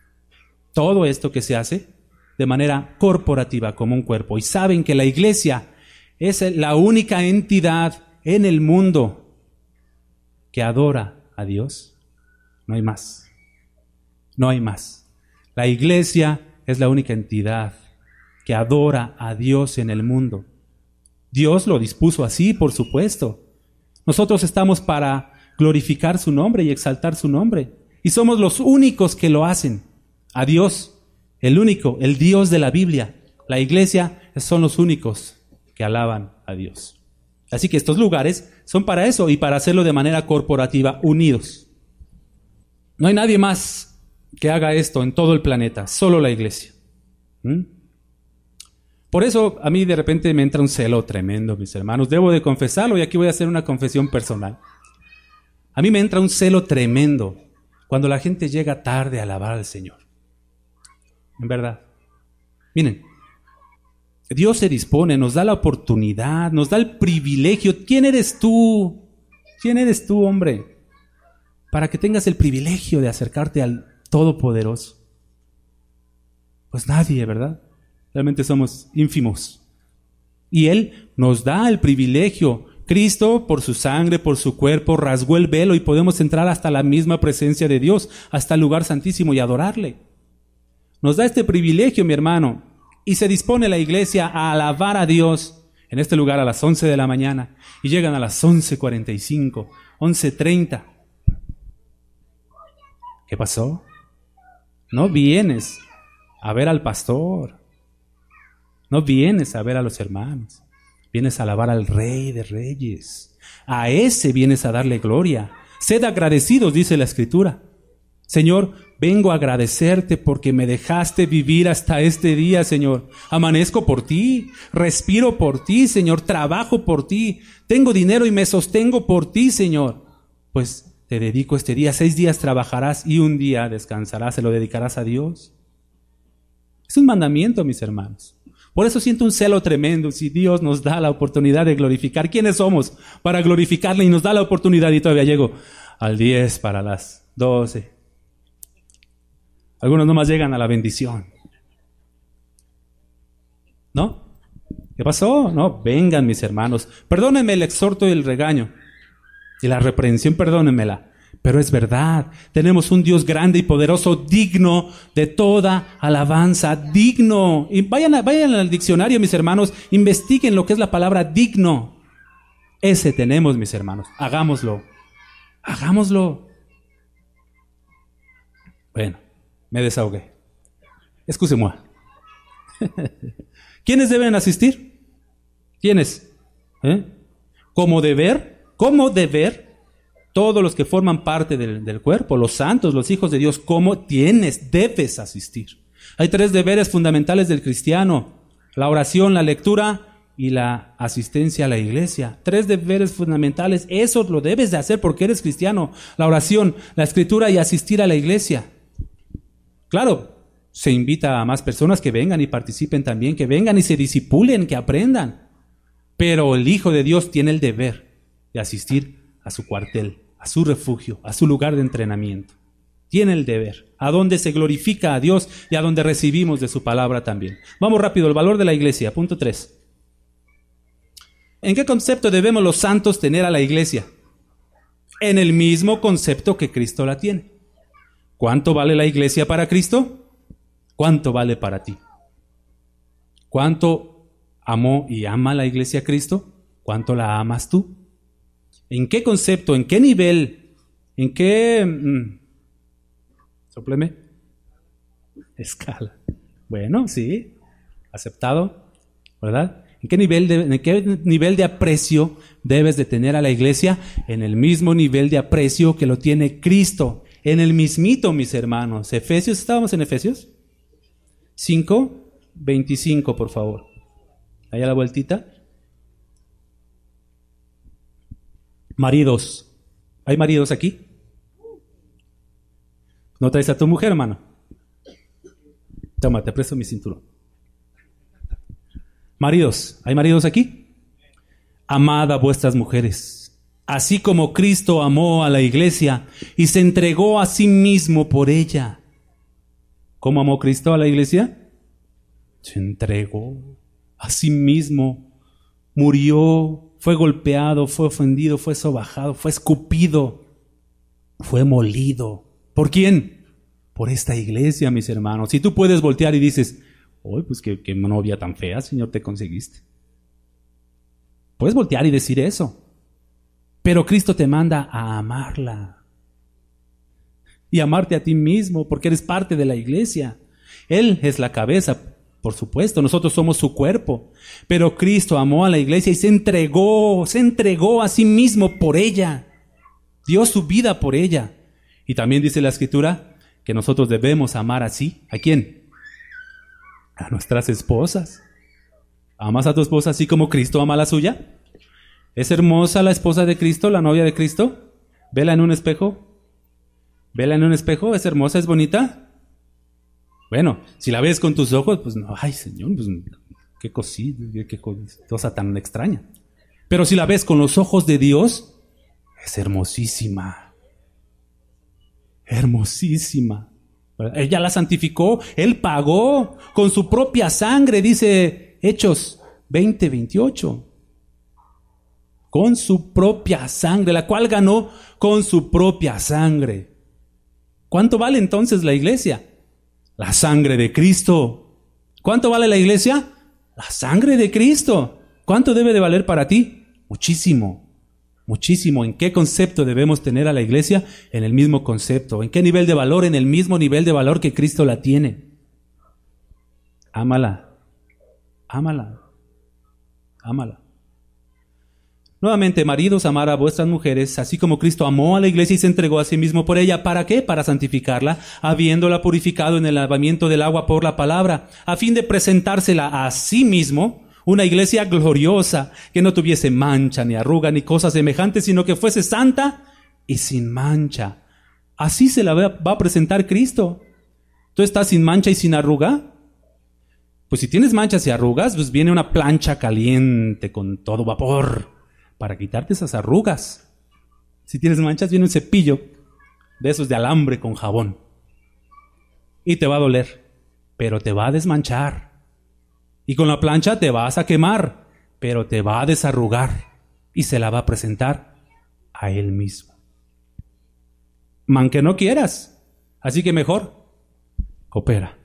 Todo esto que se hace de manera corporativa como un cuerpo. Y saben que la iglesia es la única entidad en el mundo que adora a Dios. No hay más. No hay más. La iglesia es la única entidad que adora a Dios en el mundo. Dios lo dispuso así, por supuesto. Nosotros estamos para glorificar su nombre y exaltar su nombre. Y somos los únicos que lo hacen. A Dios, el único, el Dios de la Biblia. La iglesia son los únicos que alaban a Dios. Así que estos lugares son para eso y para hacerlo de manera corporativa, unidos. No hay nadie más que haga esto en todo el planeta, solo la iglesia. ¿Mm? Por eso a mí de repente me entra un celo tremendo, mis hermanos. Debo de confesarlo y aquí voy a hacer una confesión personal. A mí me entra un celo tremendo cuando la gente llega tarde a alabar al Señor. En verdad. Miren, Dios se dispone, nos da la oportunidad, nos da el privilegio. ¿Quién eres tú? ¿Quién eres tú, hombre? Para que tengas el privilegio de acercarte al Todopoderoso. Pues nadie, ¿verdad? Realmente somos ínfimos. Y Él nos da el privilegio. Cristo, por su sangre, por su cuerpo, rasgó el velo y podemos entrar hasta la misma presencia de Dios, hasta el lugar santísimo y adorarle. Nos da este privilegio, mi hermano. Y se dispone la iglesia a alabar a Dios en este lugar a las once de la mañana. Y llegan a las once cuarenta y cinco, once treinta. ¿Qué pasó? No vienes a ver al pastor. No vienes a ver a los hermanos. Vienes a alabar al Rey de Reyes. A ese vienes a darle gloria. Sed agradecidos, dice la Escritura. Señor, vengo a agradecerte porque me dejaste vivir hasta este día, Señor. Amanezco por ti, respiro por ti, Señor, trabajo por ti, tengo dinero y me sostengo por ti, Señor. Pues te dedico este día, seis días trabajarás y un día descansarás, se lo dedicarás a Dios. Es un mandamiento, mis hermanos. Por eso siento un celo tremendo si Dios nos da la oportunidad de glorificar. ¿Quiénes somos para glorificarle? Y nos da la oportunidad y todavía llego al diez para las doce. Algunos nomás llegan a la bendición. ¿No? ¿Qué pasó? No, vengan mis hermanos. Perdónenme el exhorto y el regaño. Y la reprensión, perdónenmela. Pero es verdad, tenemos un Dios grande y poderoso, digno de toda alabanza, digno. Y vayan, a, vayan al diccionario, mis hermanos, investiguen lo que es la palabra digno. Ese tenemos, mis hermanos, hagámoslo, hagámoslo. Bueno, me desahogué. Excusez-moi. ¿Quiénes deben asistir? ¿Quiénes? ¿Eh? Como deber, como deber, todos los que forman parte del, del cuerpo, los santos, los hijos de Dios, ¿cómo tienes, debes asistir? Hay tres deberes fundamentales del cristiano: la oración, la lectura y la asistencia a la iglesia. Tres deberes fundamentales, eso lo debes de hacer porque eres cristiano: la oración, la escritura y asistir a la iglesia. Claro, se invita a más personas que vengan y participen también, que vengan y se disipulen, que aprendan. Pero el Hijo de Dios tiene el deber de asistir a su cuartel, a su refugio, a su lugar de entrenamiento. Tiene el deber, a donde se glorifica a Dios y a donde recibimos de su palabra también. Vamos rápido, el valor de la iglesia, punto tres. ¿En qué concepto debemos los santos tener a la iglesia? En el mismo concepto que Cristo la tiene. ¿Cuánto vale la iglesia para Cristo? ¿Cuánto vale para ti? ¿Cuánto amó y ama la iglesia a Cristo? ¿Cuánto la amas tú? ¿En qué concepto, en qué nivel, en qué... Mmm, ¿Sópleme? Escala. Bueno, sí, aceptado, ¿verdad? ¿En qué nivel de, en qué nivel de aprecio debes de tener a la iglesia? En el mismo nivel de aprecio que lo tiene Cristo, en el mismito, mis hermanos. Efesios, ¿estábamos en Efesios? cinco, veinticinco, por favor. Ahí a la vueltita. Maridos. ¿Hay maridos aquí? ¿No traes a tu mujer, hermano? Toma, te presto mi cinturón. Maridos. ¿Hay maridos aquí? Amad a vuestras mujeres, así como Cristo amó a la iglesia y se entregó a sí mismo por ella. ¿Cómo amó Cristo a la iglesia? Se entregó a sí mismo, murió, fue golpeado, fue ofendido, fue sobajado, fue escupido, fue molido. ¿Por quién? Por esta iglesia, mis hermanos. Si tú puedes voltear y dices, ¡ay, pues qué, qué novia tan fea, Señor, te conseguiste! Puedes voltear y decir eso. Pero Cristo te manda a amarla. Y amarte a ti mismo, porque eres parte de la iglesia. Él es la cabeza, por supuesto, nosotros somos su cuerpo. Pero Cristo amó a la iglesia y se entregó, se entregó a sí mismo por ella. Dio su vida por ella. Y también dice la Escritura que nosotros debemos amar así. ¿A quién? A nuestras esposas. ¿Amas a tu esposa así como Cristo ama a la suya? ¿Es hermosa la esposa de Cristo, la novia de Cristo? Vela en un espejo. Vela en un espejo, ¿es hermosa, es bonita? Bueno, si la ves con tus ojos, pues no, ay Señor, pues qué cosita, qué cosa tan extraña. Pero si la ves con los ojos de Dios, es hermosísima. Hermosísima. Ella la santificó, Él pagó con su propia sangre, dice Hechos veinte, veintiocho. Con su propia sangre, la cual ganó con su propia sangre. ¿Cuánto vale entonces la iglesia? La sangre de Cristo. ¿Cuánto vale la iglesia? La sangre de Cristo. ¿Cuánto debe de valer para ti? Muchísimo, muchísimo. ¿En qué concepto debemos tener a la iglesia? En el mismo concepto. ¿En qué nivel de valor? En el mismo nivel de valor que Cristo la tiene. Ámala, ámala, ámala. Nuevamente, maridos, amar a vuestras mujeres, así como Cristo amó a la iglesia y se entregó a sí mismo por ella. ¿Para qué? Para santificarla, habiéndola purificado en el lavamiento del agua por la palabra, a fin de presentársela a sí mismo, una iglesia gloriosa, que no tuviese mancha, ni arruga, ni cosas semejantes, sino que fuese santa y sin mancha. Así se la va a presentar Cristo. ¿Tú estás sin mancha y sin arruga? Pues si tienes manchas y arrugas, pues viene una plancha caliente con todo vapor para quitarte esas arrugas. Si tienes manchas, viene un cepillo de esos de alambre con jabón. Y te va a doler, pero te va a desmanchar. Y con la plancha te vas a quemar, pero te va a desarrugar y se la va a presentar a Él mismo. man que no quieras. Así que mejor, coopera.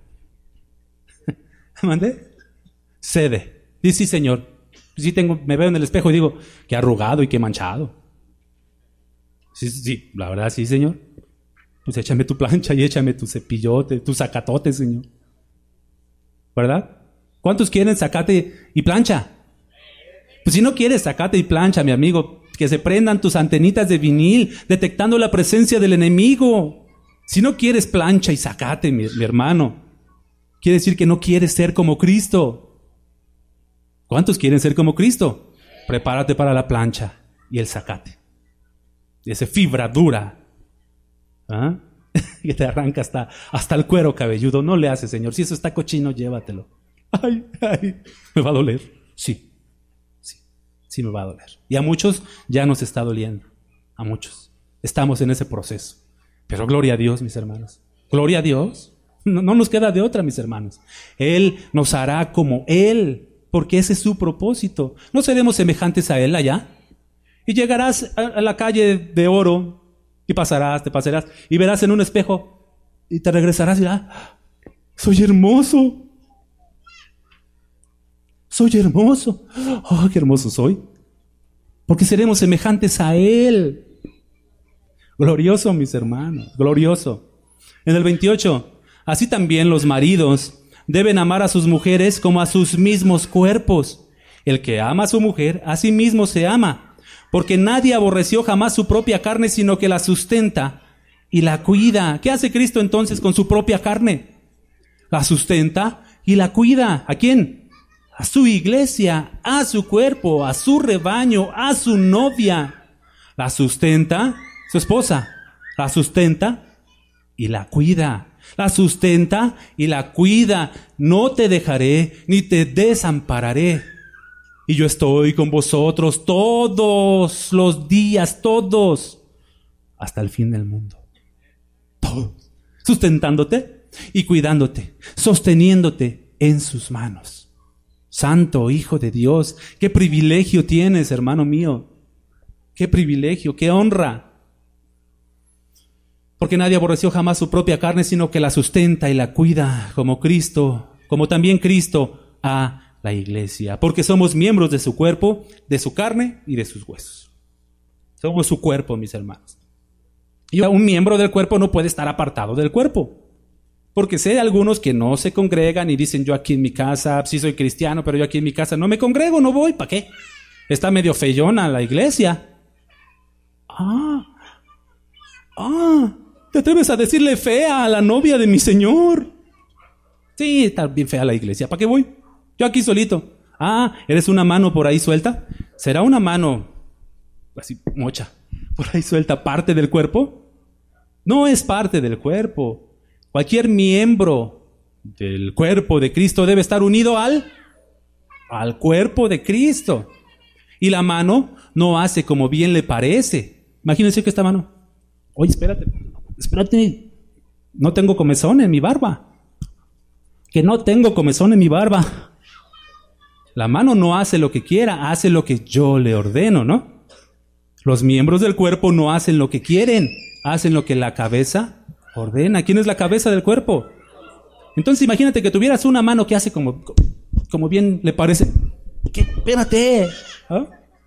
¿Mandé? Cede. Dice, sí, Señor. Sí tengo, me veo en el espejo y digo, qué arrugado y qué manchado. Sí, sí, la verdad, sí, Señor. Pues échame tu plancha y échame tu cepillote, tu zacatote, Señor. ¿Verdad? ¿Cuántos quieren zacate y plancha? Pues si no quieres zacate y plancha, mi amigo, que se prendan tus antenitas de vinil, detectando la presencia del enemigo. Si no quieres plancha y zacate, mi, mi hermano, quiere decir que no quieres ser como Cristo. ¿Cuántos quieren ser como Cristo? Prepárate para la plancha y el zacate. Y esa fibra dura. ¿Ah? Que te arranca hasta, hasta el cuero cabelludo. No le haces, Señor. Si eso está cochino, llévatelo. Ay, ay, me va a doler. Sí, sí, sí me va a doler. Y a muchos ya nos está doliendo. A muchos. Estamos en ese proceso. Pero gloria a Dios, mis hermanos. Gloria a Dios. No, no nos queda de otra, mis hermanos. Él nos hará como Él, porque ese es su propósito. No seremos semejantes a Él allá. Y llegarás a, a la calle de oro y pasarás, te pasarás y verás en un espejo y te regresarás y dirás, soy hermoso. Soy hermoso. Oh, qué hermoso soy. Porque seremos semejantes a Él. Glorioso, mis hermanos, glorioso. En el veintiocho, así también los maridos deben amar a sus mujeres como a sus mismos cuerpos. El que ama a su mujer, a sí mismo se ama, porque nadie aborreció jamás su propia carne, sino que la sustenta y la cuida. ¿Qué hace Cristo entonces con su propia carne? La sustenta y la cuida. ¿A quién? A su iglesia, a su cuerpo, a su rebaño, a su novia. La sustenta, su esposa, la sustenta y la cuida. La sustenta y la cuida. No te dejaré ni te desampararé. Y yo estoy con vosotros todos los días, todos, hasta el fin del mundo. Todos. Sustentándote y cuidándote, sosteniéndote en sus manos. Santo Hijo de Dios, qué privilegio tienes, hermano mío. Qué privilegio, qué honra. Porque nadie aborreció jamás su propia carne, sino que la sustenta y la cuida, como Cristo, como también Cristo a la iglesia. Porque somos miembros de su cuerpo, de su carne y de sus huesos. Somos su cuerpo, mis hermanos. Y un miembro del cuerpo no puede estar apartado del cuerpo. Porque sé de algunos que no se congregan y dicen, yo aquí en mi casa, sí soy cristiano, pero yo aquí en mi casa no me congrego, no voy, ¿para qué? Está medio feyona la iglesia. Ah, ah, ¿te atreves a decirle fea a la novia de mi Señor? Sí, está bien fea la iglesia, ¿para qué voy? Yo aquí solito. Ah, ¿eres una mano por ahí suelta? ¿Será una mano así mocha, por ahí suelta, parte del cuerpo? No es parte del cuerpo. Cualquier miembro del cuerpo de Cristo debe estar unido al, al cuerpo de Cristo. Y la mano no hace como bien le parece. Imagínense que esta mano, oye, espérate, espérate, no tengo comezón en mi barba. Que no tengo comezón en mi barba. La mano no hace lo que quiera, hace lo que yo le ordeno, ¿no? Los miembros del cuerpo no hacen lo que quieren, hacen lo que la cabeza ordena. ¿Quién es la cabeza del cuerpo? Entonces imagínate que tuvieras una mano que hace como, como bien le parece. ¿Qué? Espérate. ¿Ah?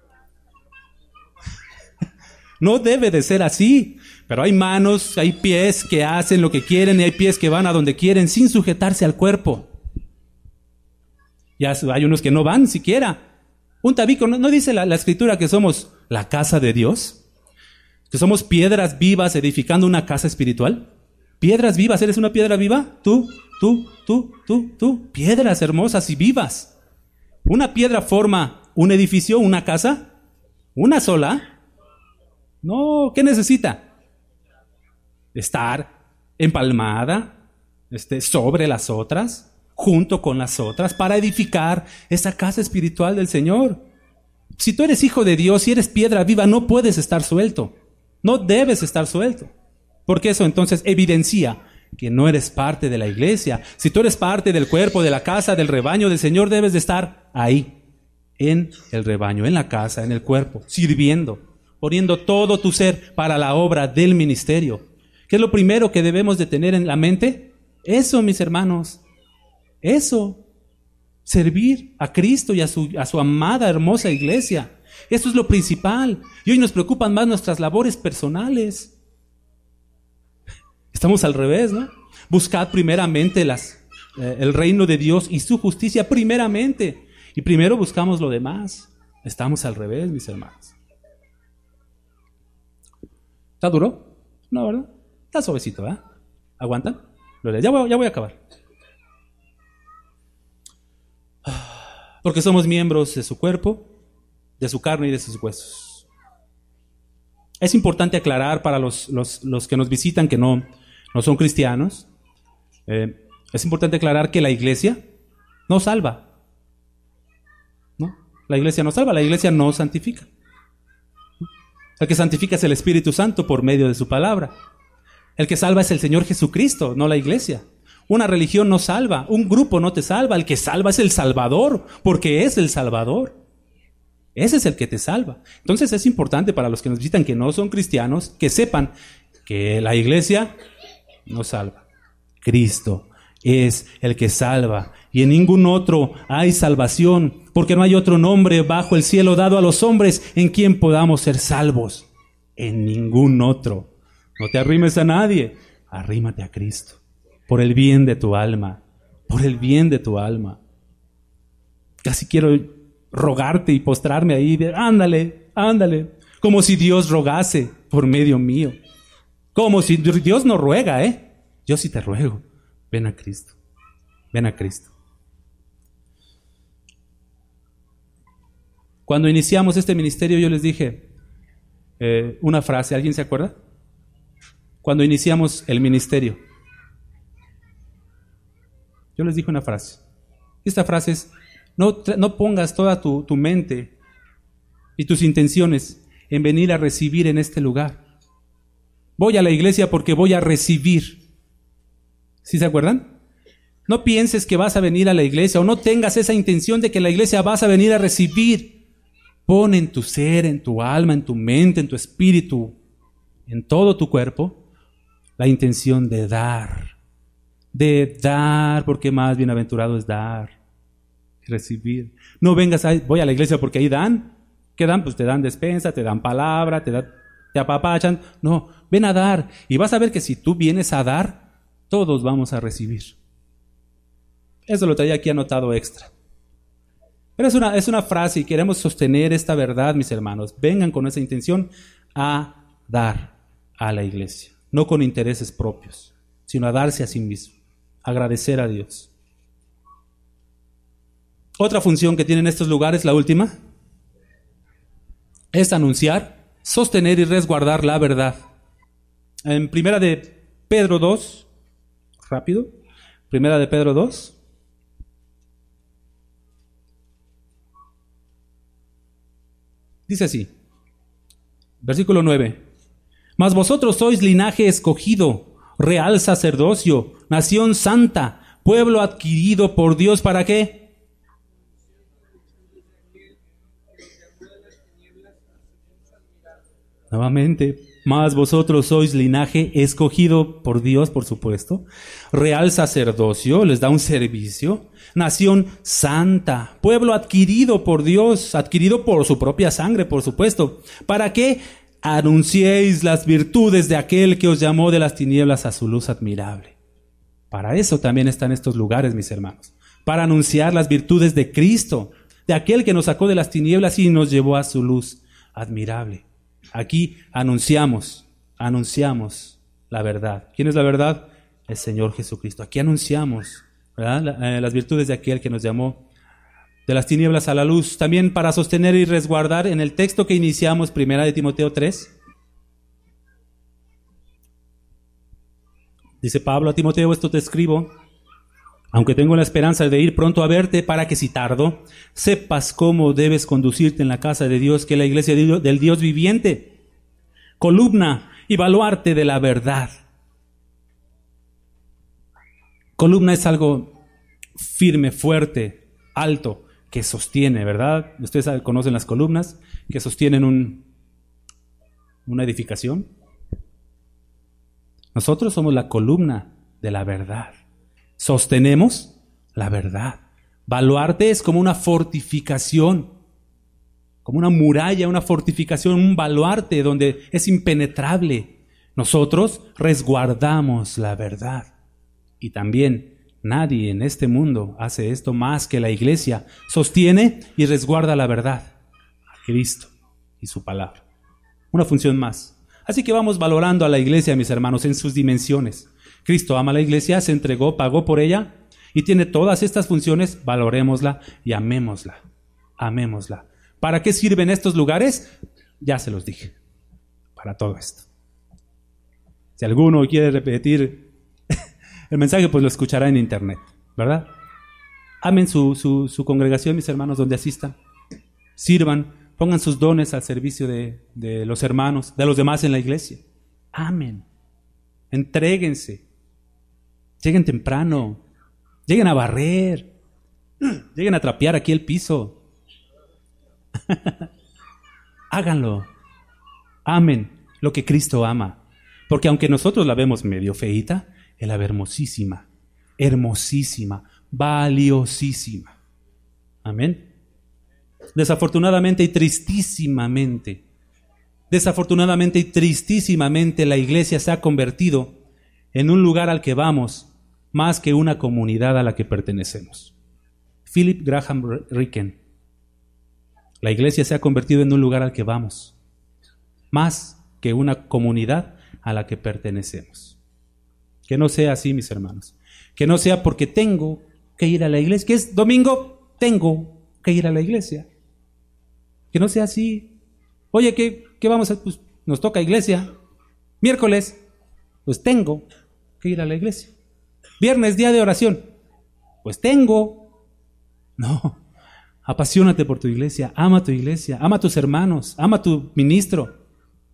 No debe de ser así. Pero hay manos, hay pies que hacen lo que quieren y hay pies que van a donde quieren sin sujetarse al cuerpo. Ya hay unos que no van siquiera. Un tabico, ¿no, no dice la, la escritura que somos la casa de Dios? Que somos piedras vivas edificando una casa espiritual. Piedras vivas, ¿eres una piedra viva? Tú, tú, tú, tú, tú. Piedras hermosas y vivas. ¿Una piedra forma un edificio, una casa? ¿Una sola? No, ¿qué necesita? Estar empalmada, este, sobre las otras, junto con las otras, para edificar esa casa espiritual del Señor. Si tú eres hijo de Dios y eres piedra viva, no puedes estar suelto. No debes estar suelto, porque eso entonces evidencia que no eres parte de la iglesia. Si tú eres parte del cuerpo, de la casa, del rebaño del Señor, debes de estar ahí, en el rebaño, en la casa, en el cuerpo, sirviendo, poniendo todo tu ser para la obra del ministerio. ¿Qué es lo primero que debemos de tener en la mente? Eso, mis hermanos, eso, servir a Cristo y a su, a su amada, hermosa iglesia. Eso es lo principal. Y hoy nos preocupan más nuestras labores personales. Estamos al revés, ¿no? Buscad primeramente las, eh, el reino de Dios y su justicia primeramente. Y primero buscamos lo demás. Estamos al revés, mis hermanos. ¿Está duro? No, ¿verdad? Está suavecito, ¿verdad? ¿Aguantan? Ya voy, ya voy a acabar. Porque somos miembros de su cuerpo, de su carne y de sus huesos. Es importante aclarar para los, los, los que nos visitan que no, no son cristianos. Eh, es importante aclarar que la iglesia no salva. ¿No? La iglesia no salva, la iglesia no santifica. El que santifica es el Espíritu Santo por medio de su palabra. El que salva es el Señor Jesucristo, no la iglesia. Una religión no salva, un grupo no te salva. El que salva es el Salvador, porque es el Salvador. Ese es el que te salva. Entonces es importante para los que nos visitan que no son cristianos, que sepan que la iglesia no salva. Cristo es el que salva, y en ningún otro hay salvación, porque no hay otro nombre bajo el cielo dado a los hombres en quien podamos ser salvos. En ningún otro. No te arrimes a nadie, arrímate a Cristo, por el bien de tu alma, por el bien de tu alma. Casi quiero rogarte y postrarme ahí, de, ándale, ándale, como si Dios rogase por medio mío. Como si Dios no ruega, ¿eh? Yo sí te ruego, ven a Cristo, ven a Cristo. Cuando iniciamos este ministerio yo les dije eh, una frase, ¿alguien se acuerda? Cuando iniciamos el ministerio, yo les dije una frase. Esta frase es, no, no pongas toda tu, tu mente y tus intenciones en venir a recibir en este lugar. Voy a la iglesia porque voy a recibir. ¿Sí se acuerdan? No pienses que vas a venir a la iglesia, o no tengas esa intención de que la iglesia vas a venir a recibir. Pon en tu ser, en tu alma, en tu mente, en tu espíritu, en todo tu cuerpo, la intención de dar, de dar, porque más bienaventurado es dar, recibir. No vengas, a, voy a la iglesia porque ahí dan. ¿Qué dan? Pues te dan despensa, te dan palabra, te, da, te apapachan. No, ven a dar. Y vas a ver que si tú vienes a dar, todos vamos a recibir. Eso lo traía aquí anotado extra. Pero es una, es una frase y queremos sostener esta verdad, mis hermanos. Vengan con esa intención a dar a la iglesia. No con intereses propios, sino a darse a sí mismo, agradecer a Dios. Otra función que tienen estos lugares, la última, es anunciar, sostener y resguardar la verdad. En primera de Pedro dos, rápido, primera de Pedro dos. Dice así, versículo nueve. Mas vosotros sois linaje escogido, real sacerdocio, nación santa, pueblo adquirido por Dios, ¿para qué? Nuevamente, mas vosotros sois linaje escogido por Dios, por supuesto, real sacerdocio, les da un servicio, nación santa, pueblo adquirido por Dios, adquirido por su propia sangre, por supuesto, ¿para qué? Anunciéis las virtudes de aquel que os llamó de las tinieblas a su luz admirable. Para eso también están estos lugares, mis hermanos, para anunciar las virtudes de Cristo, de aquel que nos sacó de las tinieblas y nos llevó a su luz admirable. Aquí anunciamos, anunciamos la verdad. ¿Quién es la verdad? El Señor Jesucristo. Aquí anunciamos, ¿verdad? La, eh, las virtudes de aquel que nos llamó de las tinieblas a la luz. También para sostener y resguardar, en el texto que iniciamos, primera de Timoteo tres, dice Pablo a Timoteo, esto te escribo, aunque tengo la esperanza de ir pronto a verte, para que si tardo, sepas cómo debes conducirte en la casa de Dios, que es la iglesia del Dios viviente, columna y baluarte de la verdad. Columna es algo firme, fuerte, alto, que sostiene, ¿verdad? Ustedes conocen las columnas que sostienen un, una edificación. Nosotros somos la columna de la verdad. Sostenemos la verdad. Baluarte es como una fortificación, como una muralla, una fortificación, un baluarte donde es impenetrable. Nosotros resguardamos la verdad. Y también nadie en este mundo hace esto más que la iglesia. Sostiene y resguarda la verdad, a Cristo y su palabra. Una función más. Así que vamos valorando a la iglesia, mis hermanos, en sus dimensiones. Cristo ama a la iglesia, se entregó, pagó por ella y tiene todas estas funciones. Valorémosla y amémosla. Amémosla. ¿Para qué sirven estos lugares? Ya se los dije. Para todo esto. Si alguno quiere repetir el mensaje, pues lo escuchará en internet, ¿verdad? Amen su, su, su congregación, mis hermanos, donde asistan. Sirvan. Pongan sus dones al servicio de, de los hermanos, de los demás en la iglesia. Amen. Entréguense. Lleguen temprano. Lleguen a barrer. Lleguen a trapear aquí el piso. Háganlo. Amen lo que Cristo ama. Porque aunque nosotros la vemos medio feíta, Él la ve hermosísima. Hermosísima. Valiosísima. Amén. Desafortunadamente y tristísimamente, desafortunadamente y tristísimamente la iglesia se ha convertido en un lugar al que vamos más que una comunidad a la que pertenecemos. Philip Graham Ricken. La iglesia se ha convertido en un lugar al que vamos más que una comunidad a la que pertenecemos. Que no sea así, mis hermanos. Que no sea porque tengo que ir a la iglesia, que es domingo, tengo que ir a la iglesia. Que no sea así. Oye, ¿qué, qué vamos a hacer? Pues nos toca iglesia. Miércoles, pues tengo que ir a la iglesia. Viernes, día de oración. Pues tengo. No. Apasionate por tu iglesia. Ama tu iglesia. Ama a tus hermanos. Ama a tu ministro.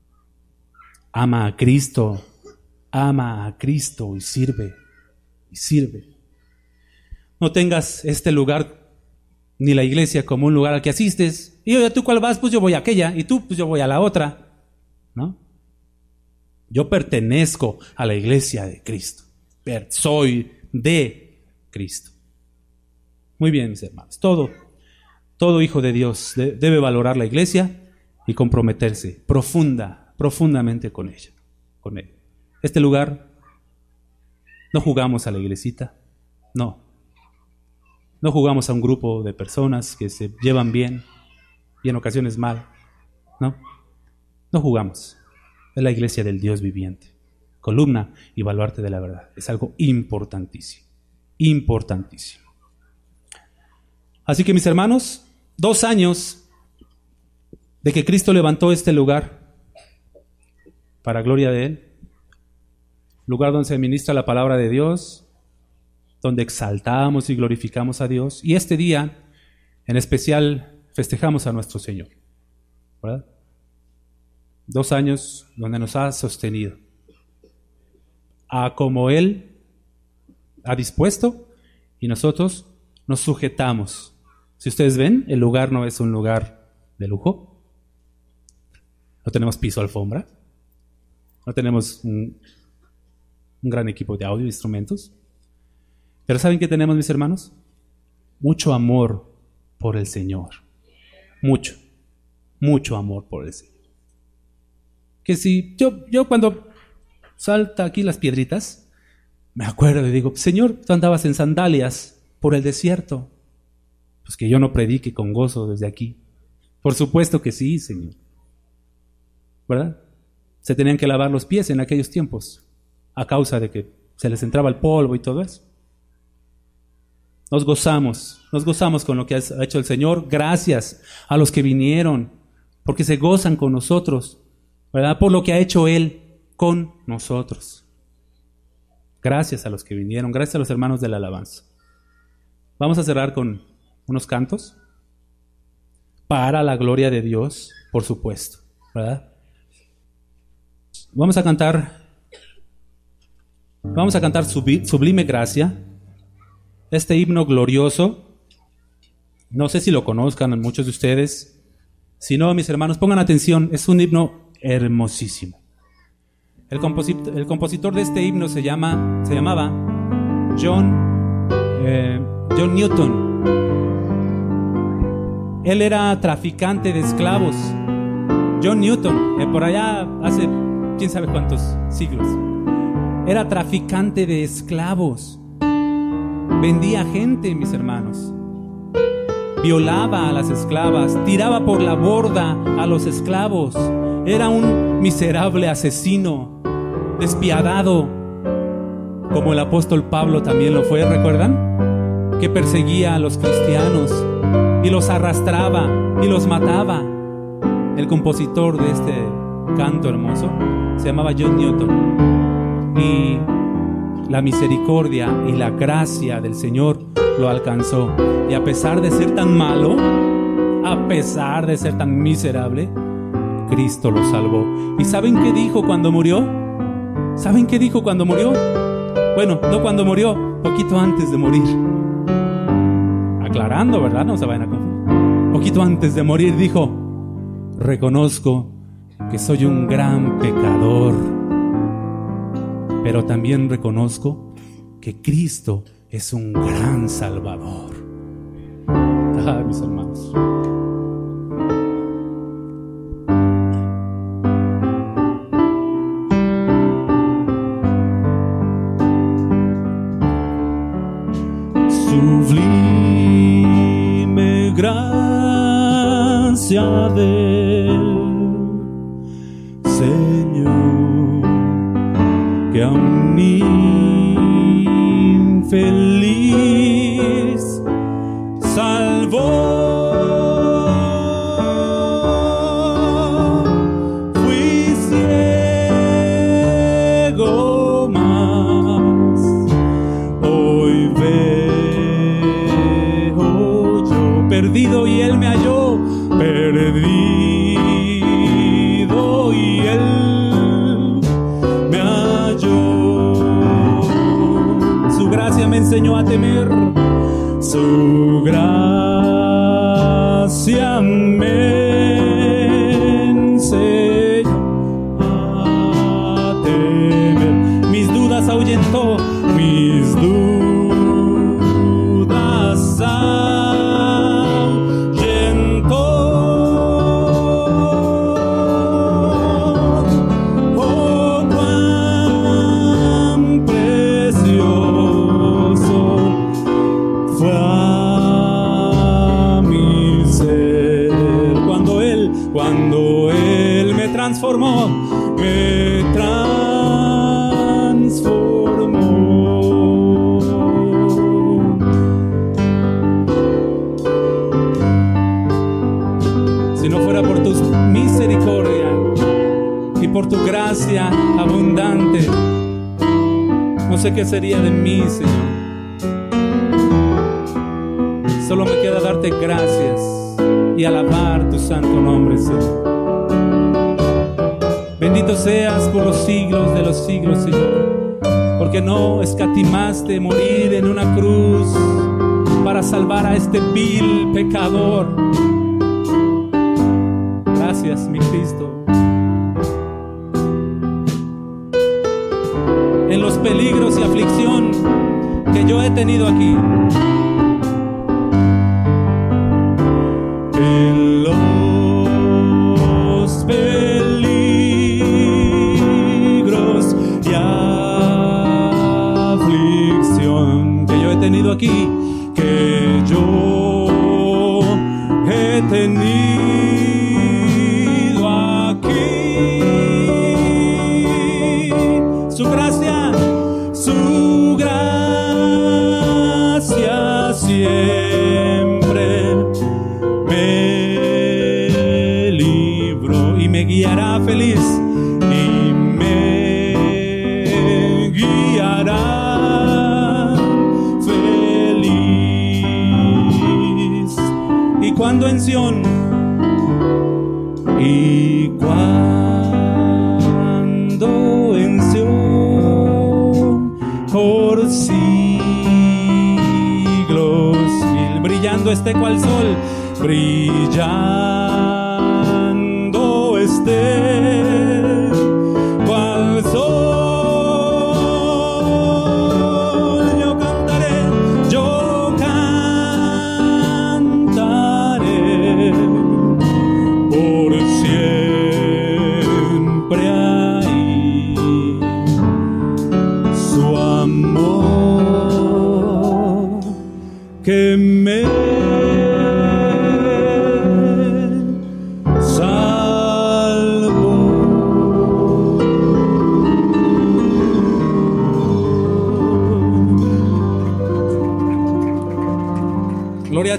Ama a Cristo. Ama a Cristo y sirve. Y sirve. No tengas este lugar ni la iglesia como un lugar al que asistes. Y oye, ¿tú cuál vas? Pues yo voy a aquella. Y tú, pues yo voy a la otra. ¿No? Yo pertenezco a la iglesia de Cristo. Soy de Cristo. Muy bien, mis hermanos. Todo, todo hijo de Dios de, debe valorar la iglesia y comprometerse profunda, profundamente con ella, con él. Este lugar, no jugamos a la iglesita. No. No jugamos a un grupo de personas que se llevan bien y en ocasiones mal. No, no jugamos. Es la iglesia del Dios viviente. Columna y baluarte de la verdad. Es algo importantísimo. Importantísimo. Así que, mis hermanos, dos años de que Cristo levantó este lugar para gloria de Él. Lugar donde se ministra la palabra de Dios, donde exaltamos y glorificamos a Dios. Y este día, en especial, festejamos a nuestro Señor, ¿verdad? Dos años donde nos ha sostenido. A como Él ha dispuesto y nosotros nos sujetamos. Si ustedes ven, el lugar no es un lugar de lujo. No tenemos piso, alfombra. No tenemos un, un gran equipo de audio e instrumentos. Pero ¿saben qué tenemos, mis hermanos? Mucho amor por el Señor. Mucho. Mucho amor por el Señor. Que si yo, yo cuando salta aquí las piedritas, me acuerdo y digo, Señor, tú andabas en sandalias por el desierto. Pues que yo no predique con gozo desde aquí. Por supuesto que sí, Señor. ¿Verdad? Se tenían que lavar los pies en aquellos tiempos a causa de que se les entraba el polvo y todo eso. Nos gozamos, nos gozamos con lo que ha hecho el Señor. Gracias a los que vinieron, porque se gozan con nosotros, ¿verdad? Por lo que ha hecho Él con nosotros. Gracias a los que vinieron, gracias a los hermanos de la alabanza. Vamos a cerrar con unos cantos para la gloria de Dios, por supuesto, ¿verdad? Vamos a cantar, vamos a cantar Sublime Gracia. Este himno glorioso, no sé si lo conozcan muchos de ustedes. Si no, mis hermanos, pongan atención, es un himno hermosísimo. El compositor, el compositor de este himno se, llama, se llamaba John, eh, John Newton. Él era traficante de esclavos. John Newton, eh, por allá hace quién sabe cuántos siglos, era traficante de esclavos. Vendía gente, mis hermanos. Violaba a las esclavas, tiraba por la borda a los esclavos. Era un miserable asesino, despiadado, como el apóstol Pablo también lo fue, ¿recuerdan? Que perseguía a los cristianos y los arrastraba y los mataba. El compositor de este canto hermoso se llamaba John Newton, y la misericordia y la gracia del Señor lo alcanzó, y a pesar de ser tan malo, a pesar de ser tan miserable, Cristo lo salvó. ¿Y saben qué dijo cuando murió? ¿Saben qué dijo cuando murió? Bueno, no cuando murió, poquito antes de morir. Aclarando, ¿verdad? No se vayan a confundir. Poquito antes de morir dijo: reconozco que soy un gran pecador, pero también reconozco que Cristo es un gran Salvador. Ah, mis hermanos. Sublime gracia del Señor, que a un infeliz salvó. Fui ciego, mas hoy veo yo. Perdido y Él me halló, perdido y Él me halló. Su gracia me enseñó a temer, su gracia me enseñó a temer. Mis dudas ahuyentó, mis dudas ahuyentó. Oh, cuán precioso fue a mi ser cuando Él, cuando Él me transformó, me transformó. Si no fuera por tu misericordia y por tu gracia abundante, no sé qué sería de mí, Señor. Solo me queda darte gracias y alabar tu santo nombre, Señor. Bendito seas por los siglos de los siglos, Señor, porque no escatimaste morir en una cruz para salvar a este vil pecador. Gracias, mi Cristo. En los peligros y aflicción que yo he tenido aquí, en los peligros y aflicción que yo he tenido aquí, que yo he tenido aquí, su gracia, su gracia siempre me libró y me guiará feliz, y me guiará feliz. Y cuando en Sión, y cuando en Sión, por siglos mil, brillando esté cual sol, brillando esté cual sol.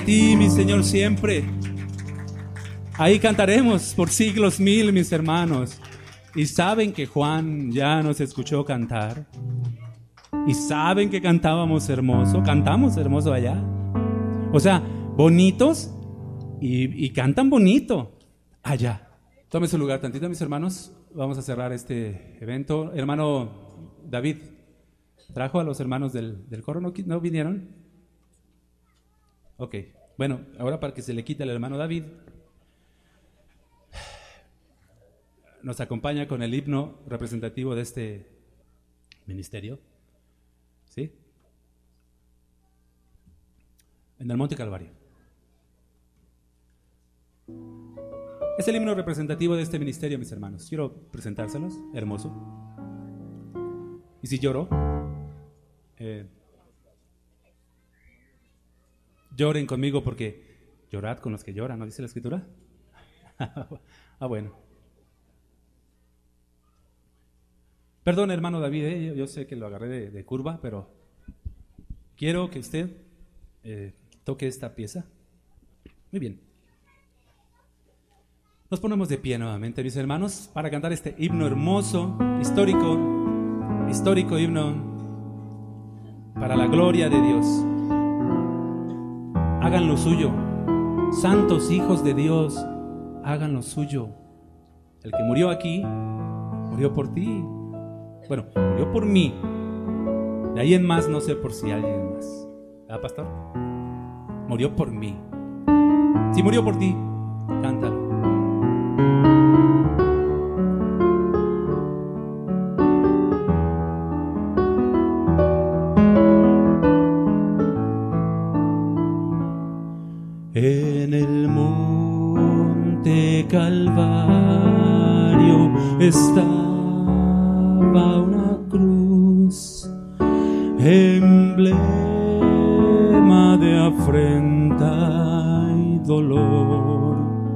ti, mi Señor, siempre. Ahí cantaremos por siglos mil, mis hermanos. Y saben que Juan ya nos escuchó cantar. Y saben que cantábamos hermoso. Cantamos hermoso allá. O sea, bonitos y, y cantan bonito allá. Tome su lugar tantito, mis hermanos. Vamos a cerrar este evento. Hermano David, ¿trajo a los hermanos del, del coro? ¿No, ¿No vinieron? Ok. Bueno, ahora para que se le quite al hermano David, nos acompaña con el himno representativo de este ministerio. ¿Sí? En el Monte Calvario. Es el himno representativo de este ministerio, mis hermanos. Quiero presentárselos. Hermoso. Y si lloro, eh, lloren conmigo, porque llorad con los que lloran, ¿no dice la Escritura? Ah, bueno. Perdón, hermano David, eh, yo, yo sé que lo agarré de, de curva, pero quiero que usted eh, toque esta pieza. Muy bien. Nos ponemos de pie nuevamente, mis hermanos, para cantar este himno hermoso, histórico, histórico himno para la gloria de Dios. Hagan lo suyo, santos hijos de Dios, hagan lo suyo. El que murió aquí, murió por ti. Bueno, murió por mí. De ahí en más no sé por si alguien más. ¿Ah, pastor? Murió por mí. Si murió por ti, cántalo. En el monte Calvario estaba una cruz, emblema de afrenta y dolor.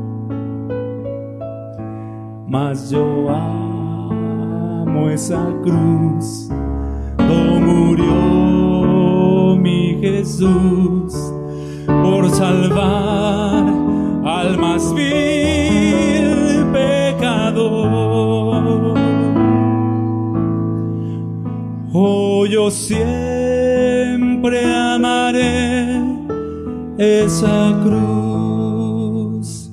Mas yo amo esa cruz, donde murió mi Jesús por salvar al más vil pecador. Oh, yo siempre amaré esa cruz.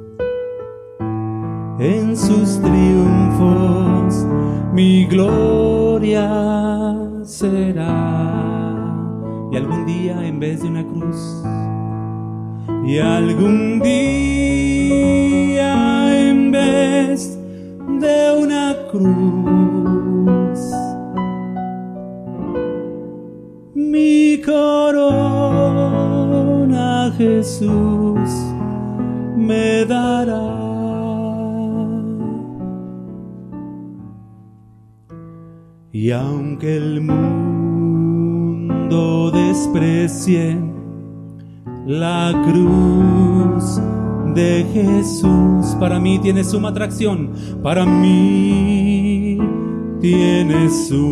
En sus triunfos mi gloria será. Y algún día en vez de una cruz, y algún día en vez de una cruz, mi corona Jesús me dará. Y aunque el mundo desprecie la cruz de Jesús, para mí tiene suma atracción, para mí tiene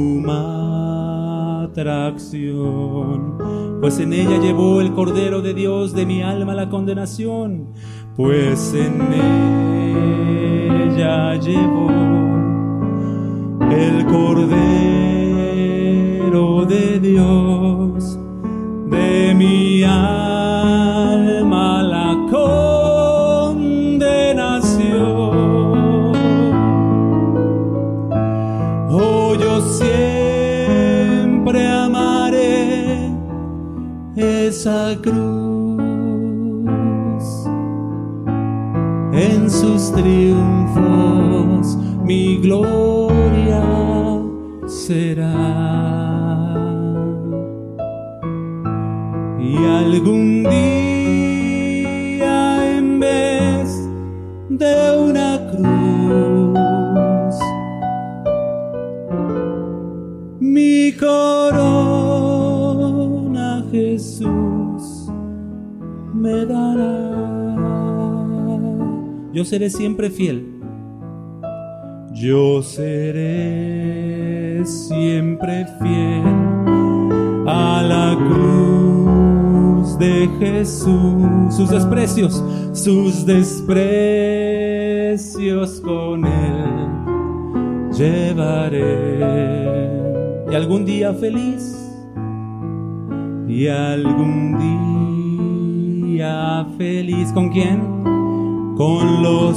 suma atracción, pues en ella llevó el Cordero de Dios de mi alma la condenación, pues en ella llevó el Cordero de Dios de mi alma la condenación. Oh, yo siempre amaré esa cruz. En sus triunfos mi gloria será. Y algún día en vez de una cruz, mi corona Jesús me dará. Yo seré siempre fiel. Yo seré siempre fiel a la cruz de Jesús, sus desprecios, sus desprecios con Él llevaré. Y algún día feliz, y algún día feliz, ¿con quién? Con los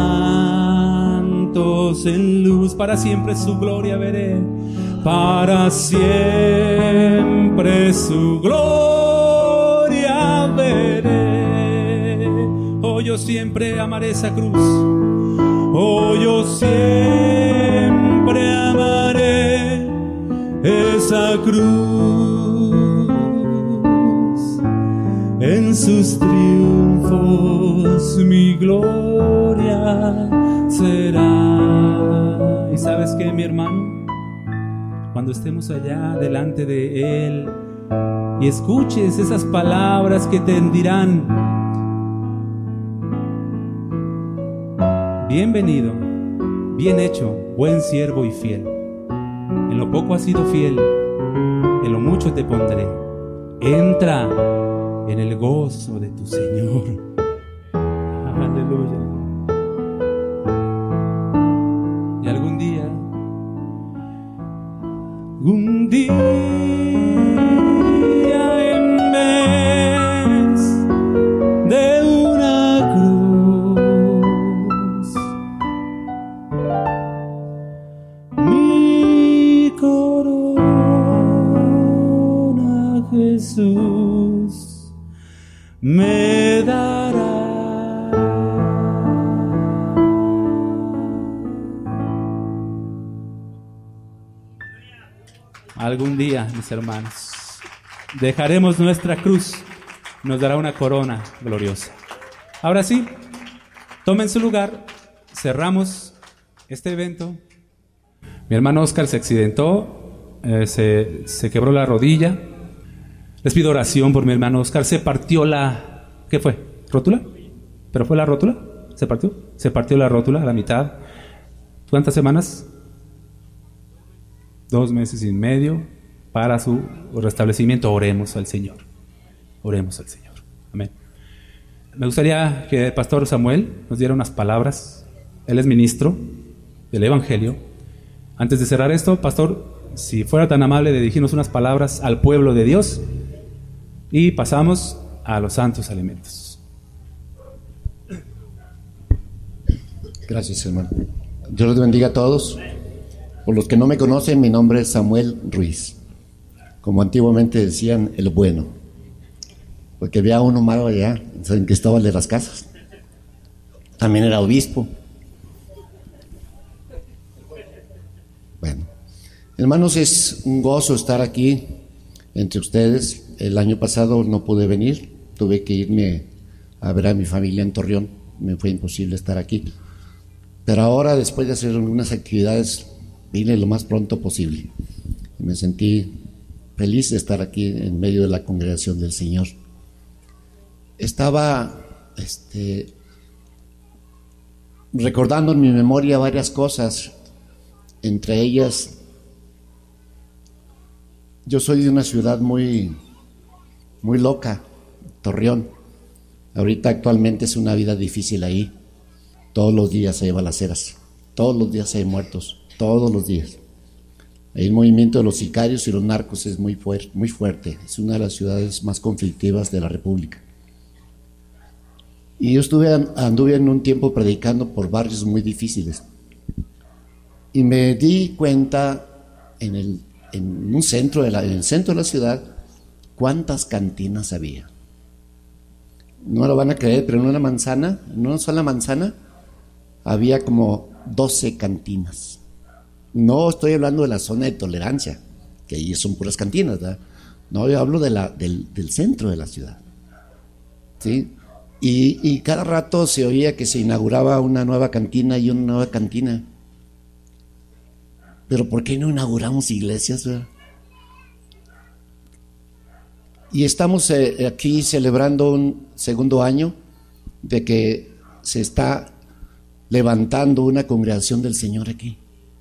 santos en luz, para siempre su gloria veré, para siempre su gloria veré. Oh, yo siempre amaré esa cruz, oh, yo siempre amaré esa cruz. En sus triunfos mi gloria será. ¿Y sabes qué, mi hermano? Cuando estemos allá delante de Él y escuches esas palabras que te dirán: bienvenido, bien hecho, buen siervo y fiel. En lo poco has sido fiel, en lo mucho te pondré. Entra en el gozo de tu Señor. Aleluya. Y algún día, un día en vez de una cruz, mi corona Jesús me dará. Algún día, mis hermanos, dejaremos nuestra cruz, nos dará una corona gloriosa. Ahora sí, tomen su lugar, cerramos este evento. Mi hermano Oscar se accidentó, eh, se, se quebró la rodilla. Les pido oración por mi hermano Oscar. Se partió la... ¿Qué fue? ¿Rótula? ¿Pero fue la rótula? ¿Se partió? Se partió la rótula a la mitad. ¿Cuántas semanas? Dos meses y medio para su restablecimiento. Oremos al Señor. Oremos al Señor. Amén. Me gustaría que el pastor Samuel nos diera unas palabras. Él es ministro del Evangelio. Antes de cerrar esto, pastor, si fuera tan amable de dirigirnos unas palabras al pueblo de Dios, y pasamos a los santos alimentos. Gracias, hermano. Dios los bendiga a todos. Por los que no me conocen, mi nombre es Samuel Ruiz. Como antiguamente decían, el bueno. Porque había uno malo allá, en San Cristóbal de las Casas. También era obispo. Bueno, hermanos, es un gozo estar aquí entre ustedes. El año pasado no pude venir, tuve que irme a ver a mi familia en Torreón, me fue imposible estar aquí. Pero ahora, después de hacer algunas actividades, vine lo más pronto posible. Me sentí feliz de estar aquí en medio de la congregación del Señor. Estaba este, recordando en mi memoria varias cosas, entre ellas, yo soy de una ciudad muy, muy loca, Torreón. Ahorita actualmente es una vida difícil ahí. Todos los días hay balaceras, todos los días hay muertos, todos los días. Ahí el movimiento de los sicarios y los narcos es muy, fuer- muy fuerte. Es una de las ciudades más conflictivas de la República. Y yo estuve, anduve en un tiempo predicando por barrios muy difíciles. Y me di cuenta en el, en un centro de la, en el centro de la ciudad cuántas cantinas había. No lo van a creer, pero en una manzana, en una sola manzana, había como doce cantinas. No estoy hablando de la zona de tolerancia, que ahí son puras cantinas, ¿verdad? No, yo hablo de la, del, del centro de la ciudad, ¿sí? Y, y cada rato se oía que se inauguraba una nueva cantina y una nueva cantina. Pero ¿por qué no inauguramos iglesias, verdad? Y estamos eh, aquí celebrando un segundo año de que se está levantando una congregación del Señor aquí,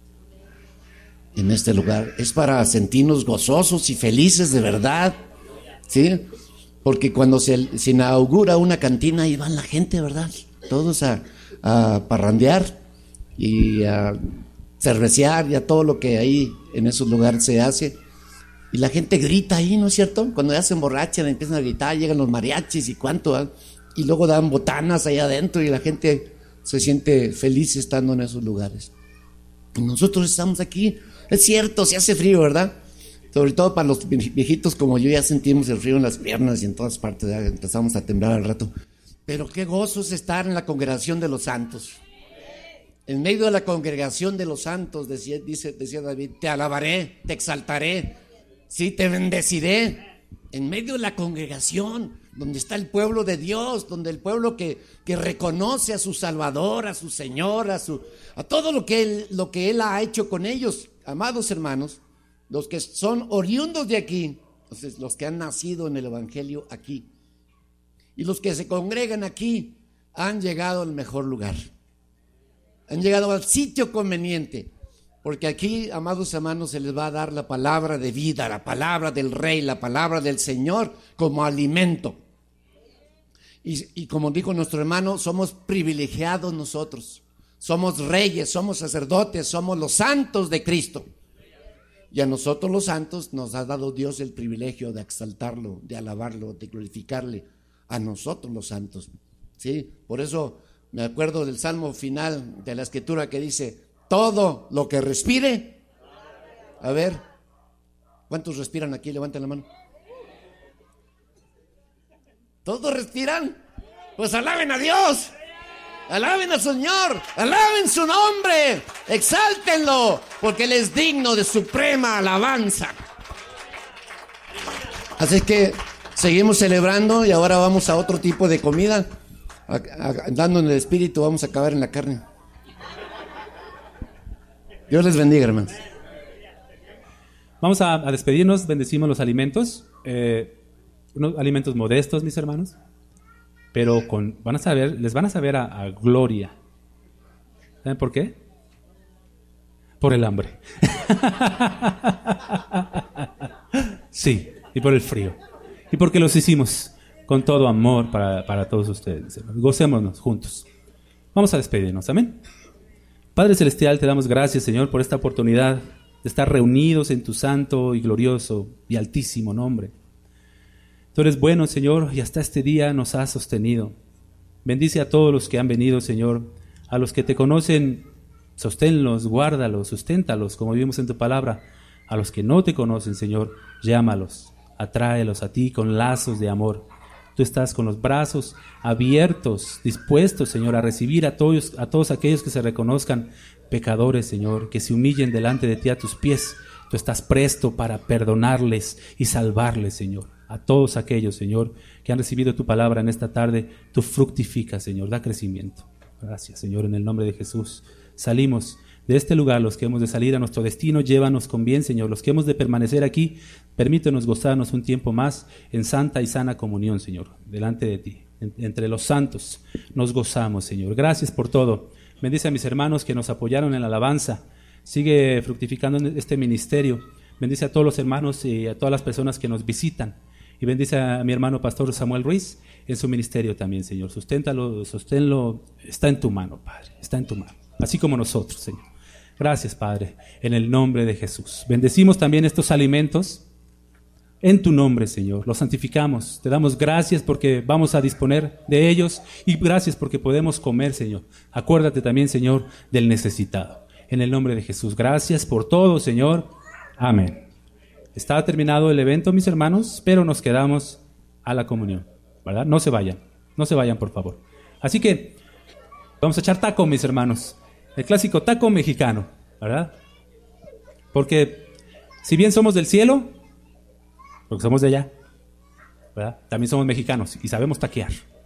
en este lugar. Es para sentirnos gozosos y felices de verdad, ¿sí? porque cuando se, se inaugura una cantina, ahí van la gente, ¿verdad? Todos a, a parrandear y a cervecear y a todo lo que ahí en esos lugares se hace. Y la gente grita ahí, ¿no es cierto? Cuando ya se emborrachan, empiezan a gritar, llegan los mariachis y cuánto, ¿eh? Y luego dan botanas ahí adentro y la gente se siente feliz estando en esos lugares. Y nosotros estamos aquí, es cierto, se hace frío, ¿verdad? Sobre todo para los viejitos como yo, ya sentimos el frío en las piernas y en todas partes, ya empezamos a temblar al rato. Pero qué gozo es estar en la congregación de los santos. En medio de la congregación de los santos, decía, dice, decía David, te alabaré, te exaltaré, sí, te bendeciré. En medio de la congregación, donde está el pueblo de Dios, donde el pueblo que, que reconoce a su Salvador, a su Señor, a, su, a todo lo que, él, lo que Él ha hecho con ellos. Amados hermanos, los que son oriundos de aquí, entonces, los que han nacido en el Evangelio aquí, y los que se congregan aquí, han llegado al mejor lugar. Han llegado al sitio conveniente. Porque aquí, amados hermanos, se les va a dar la palabra de vida, la palabra del Rey, la palabra del Señor como alimento. Y, y como dijo nuestro hermano, somos privilegiados nosotros. Somos reyes, somos sacerdotes, somos los santos de Cristo. Y a nosotros los santos nos ha dado Dios el privilegio de exaltarlo, de alabarlo, de glorificarle. A nosotros los santos. ¿Sí? Por eso me acuerdo del salmo final de la Escritura que dice: todo lo que respire. A ver, ¿cuántos respiran aquí? Levanten la mano. ¿Todos respiran? Pues alaben a Dios, alaben al Señor, alaben su nombre, exáltenlo, porque Él es digno de suprema alabanza. Así que seguimos celebrando y ahora vamos a otro tipo de comida. Andando en el espíritu, vamos a acabar en la carne. Dios les bendiga, hermanos. Vamos a, a despedirnos, bendecimos los alimentos, eh, unos alimentos modestos, mis hermanos, pero con, van a saber, les van a saber a, a gloria. ¿Saben por qué? Por el hambre. Sí, y por el frío. Y porque los hicimos con todo amor para, para todos ustedes, hermanos. Gocémonos juntos. Vamos a despedirnos, amén. Padre Celestial, te damos gracias, Señor, por esta oportunidad de estar reunidos en tu santo y glorioso y altísimo nombre. Tú eres bueno, Señor, y hasta este día nos has sostenido. Bendice a todos los que han venido, Señor, a los que te conocen, sosténlos, guárdalos, susténtalos, como vimos en tu palabra. A los que no te conocen, Señor, llámalos, atráelos a ti con lazos de amor. Tú estás con los brazos abiertos, dispuestos, Señor, a recibir a todos, a todos aquellos que se reconozcan pecadores, Señor, que se humillen delante de ti a tus pies. Tú estás presto para perdonarles y salvarles, Señor. A todos aquellos, Señor, que han recibido tu palabra en esta tarde, tú fructifica, Señor, da crecimiento. Gracias, Señor, en el nombre de Jesús. Salimos de este lugar, los que hemos de salir a nuestro destino, llévanos con bien, Señor. Los que hemos de permanecer aquí, permítenos gozarnos un tiempo más en santa y sana comunión, Señor, delante de ti. En, entre los santos nos gozamos, Señor. Gracias por todo. Bendice a mis hermanos que nos apoyaron en la alabanza. Sigue fructificando en este ministerio. Bendice a todos los hermanos y a todas las personas que nos visitan. Y bendice a mi hermano pastor Samuel Ruiz en su ministerio también, Señor. Susténtalo, sosténlo. Está en tu mano, Padre. Está en tu mano. Así como nosotros, Señor. Gracias, Padre, en el nombre de Jesús. Bendecimos también estos alimentos en tu nombre, Señor. Los santificamos. Te damos gracias porque vamos a disponer de ellos y gracias porque podemos comer, Señor. Acuérdate también, Señor, del necesitado. En el nombre de Jesús. Gracias por todo, Señor. Amén. Está terminado el evento, mis hermanos, pero nos quedamos a la comunión, ¿verdad? No se vayan, no se vayan, por favor. Así que vamos a echar taco, mis hermanos. El clásico taco mexicano, ¿verdad? Porque si bien somos del cielo, porque somos de allá, ¿verdad? También somos mexicanos y sabemos taquear.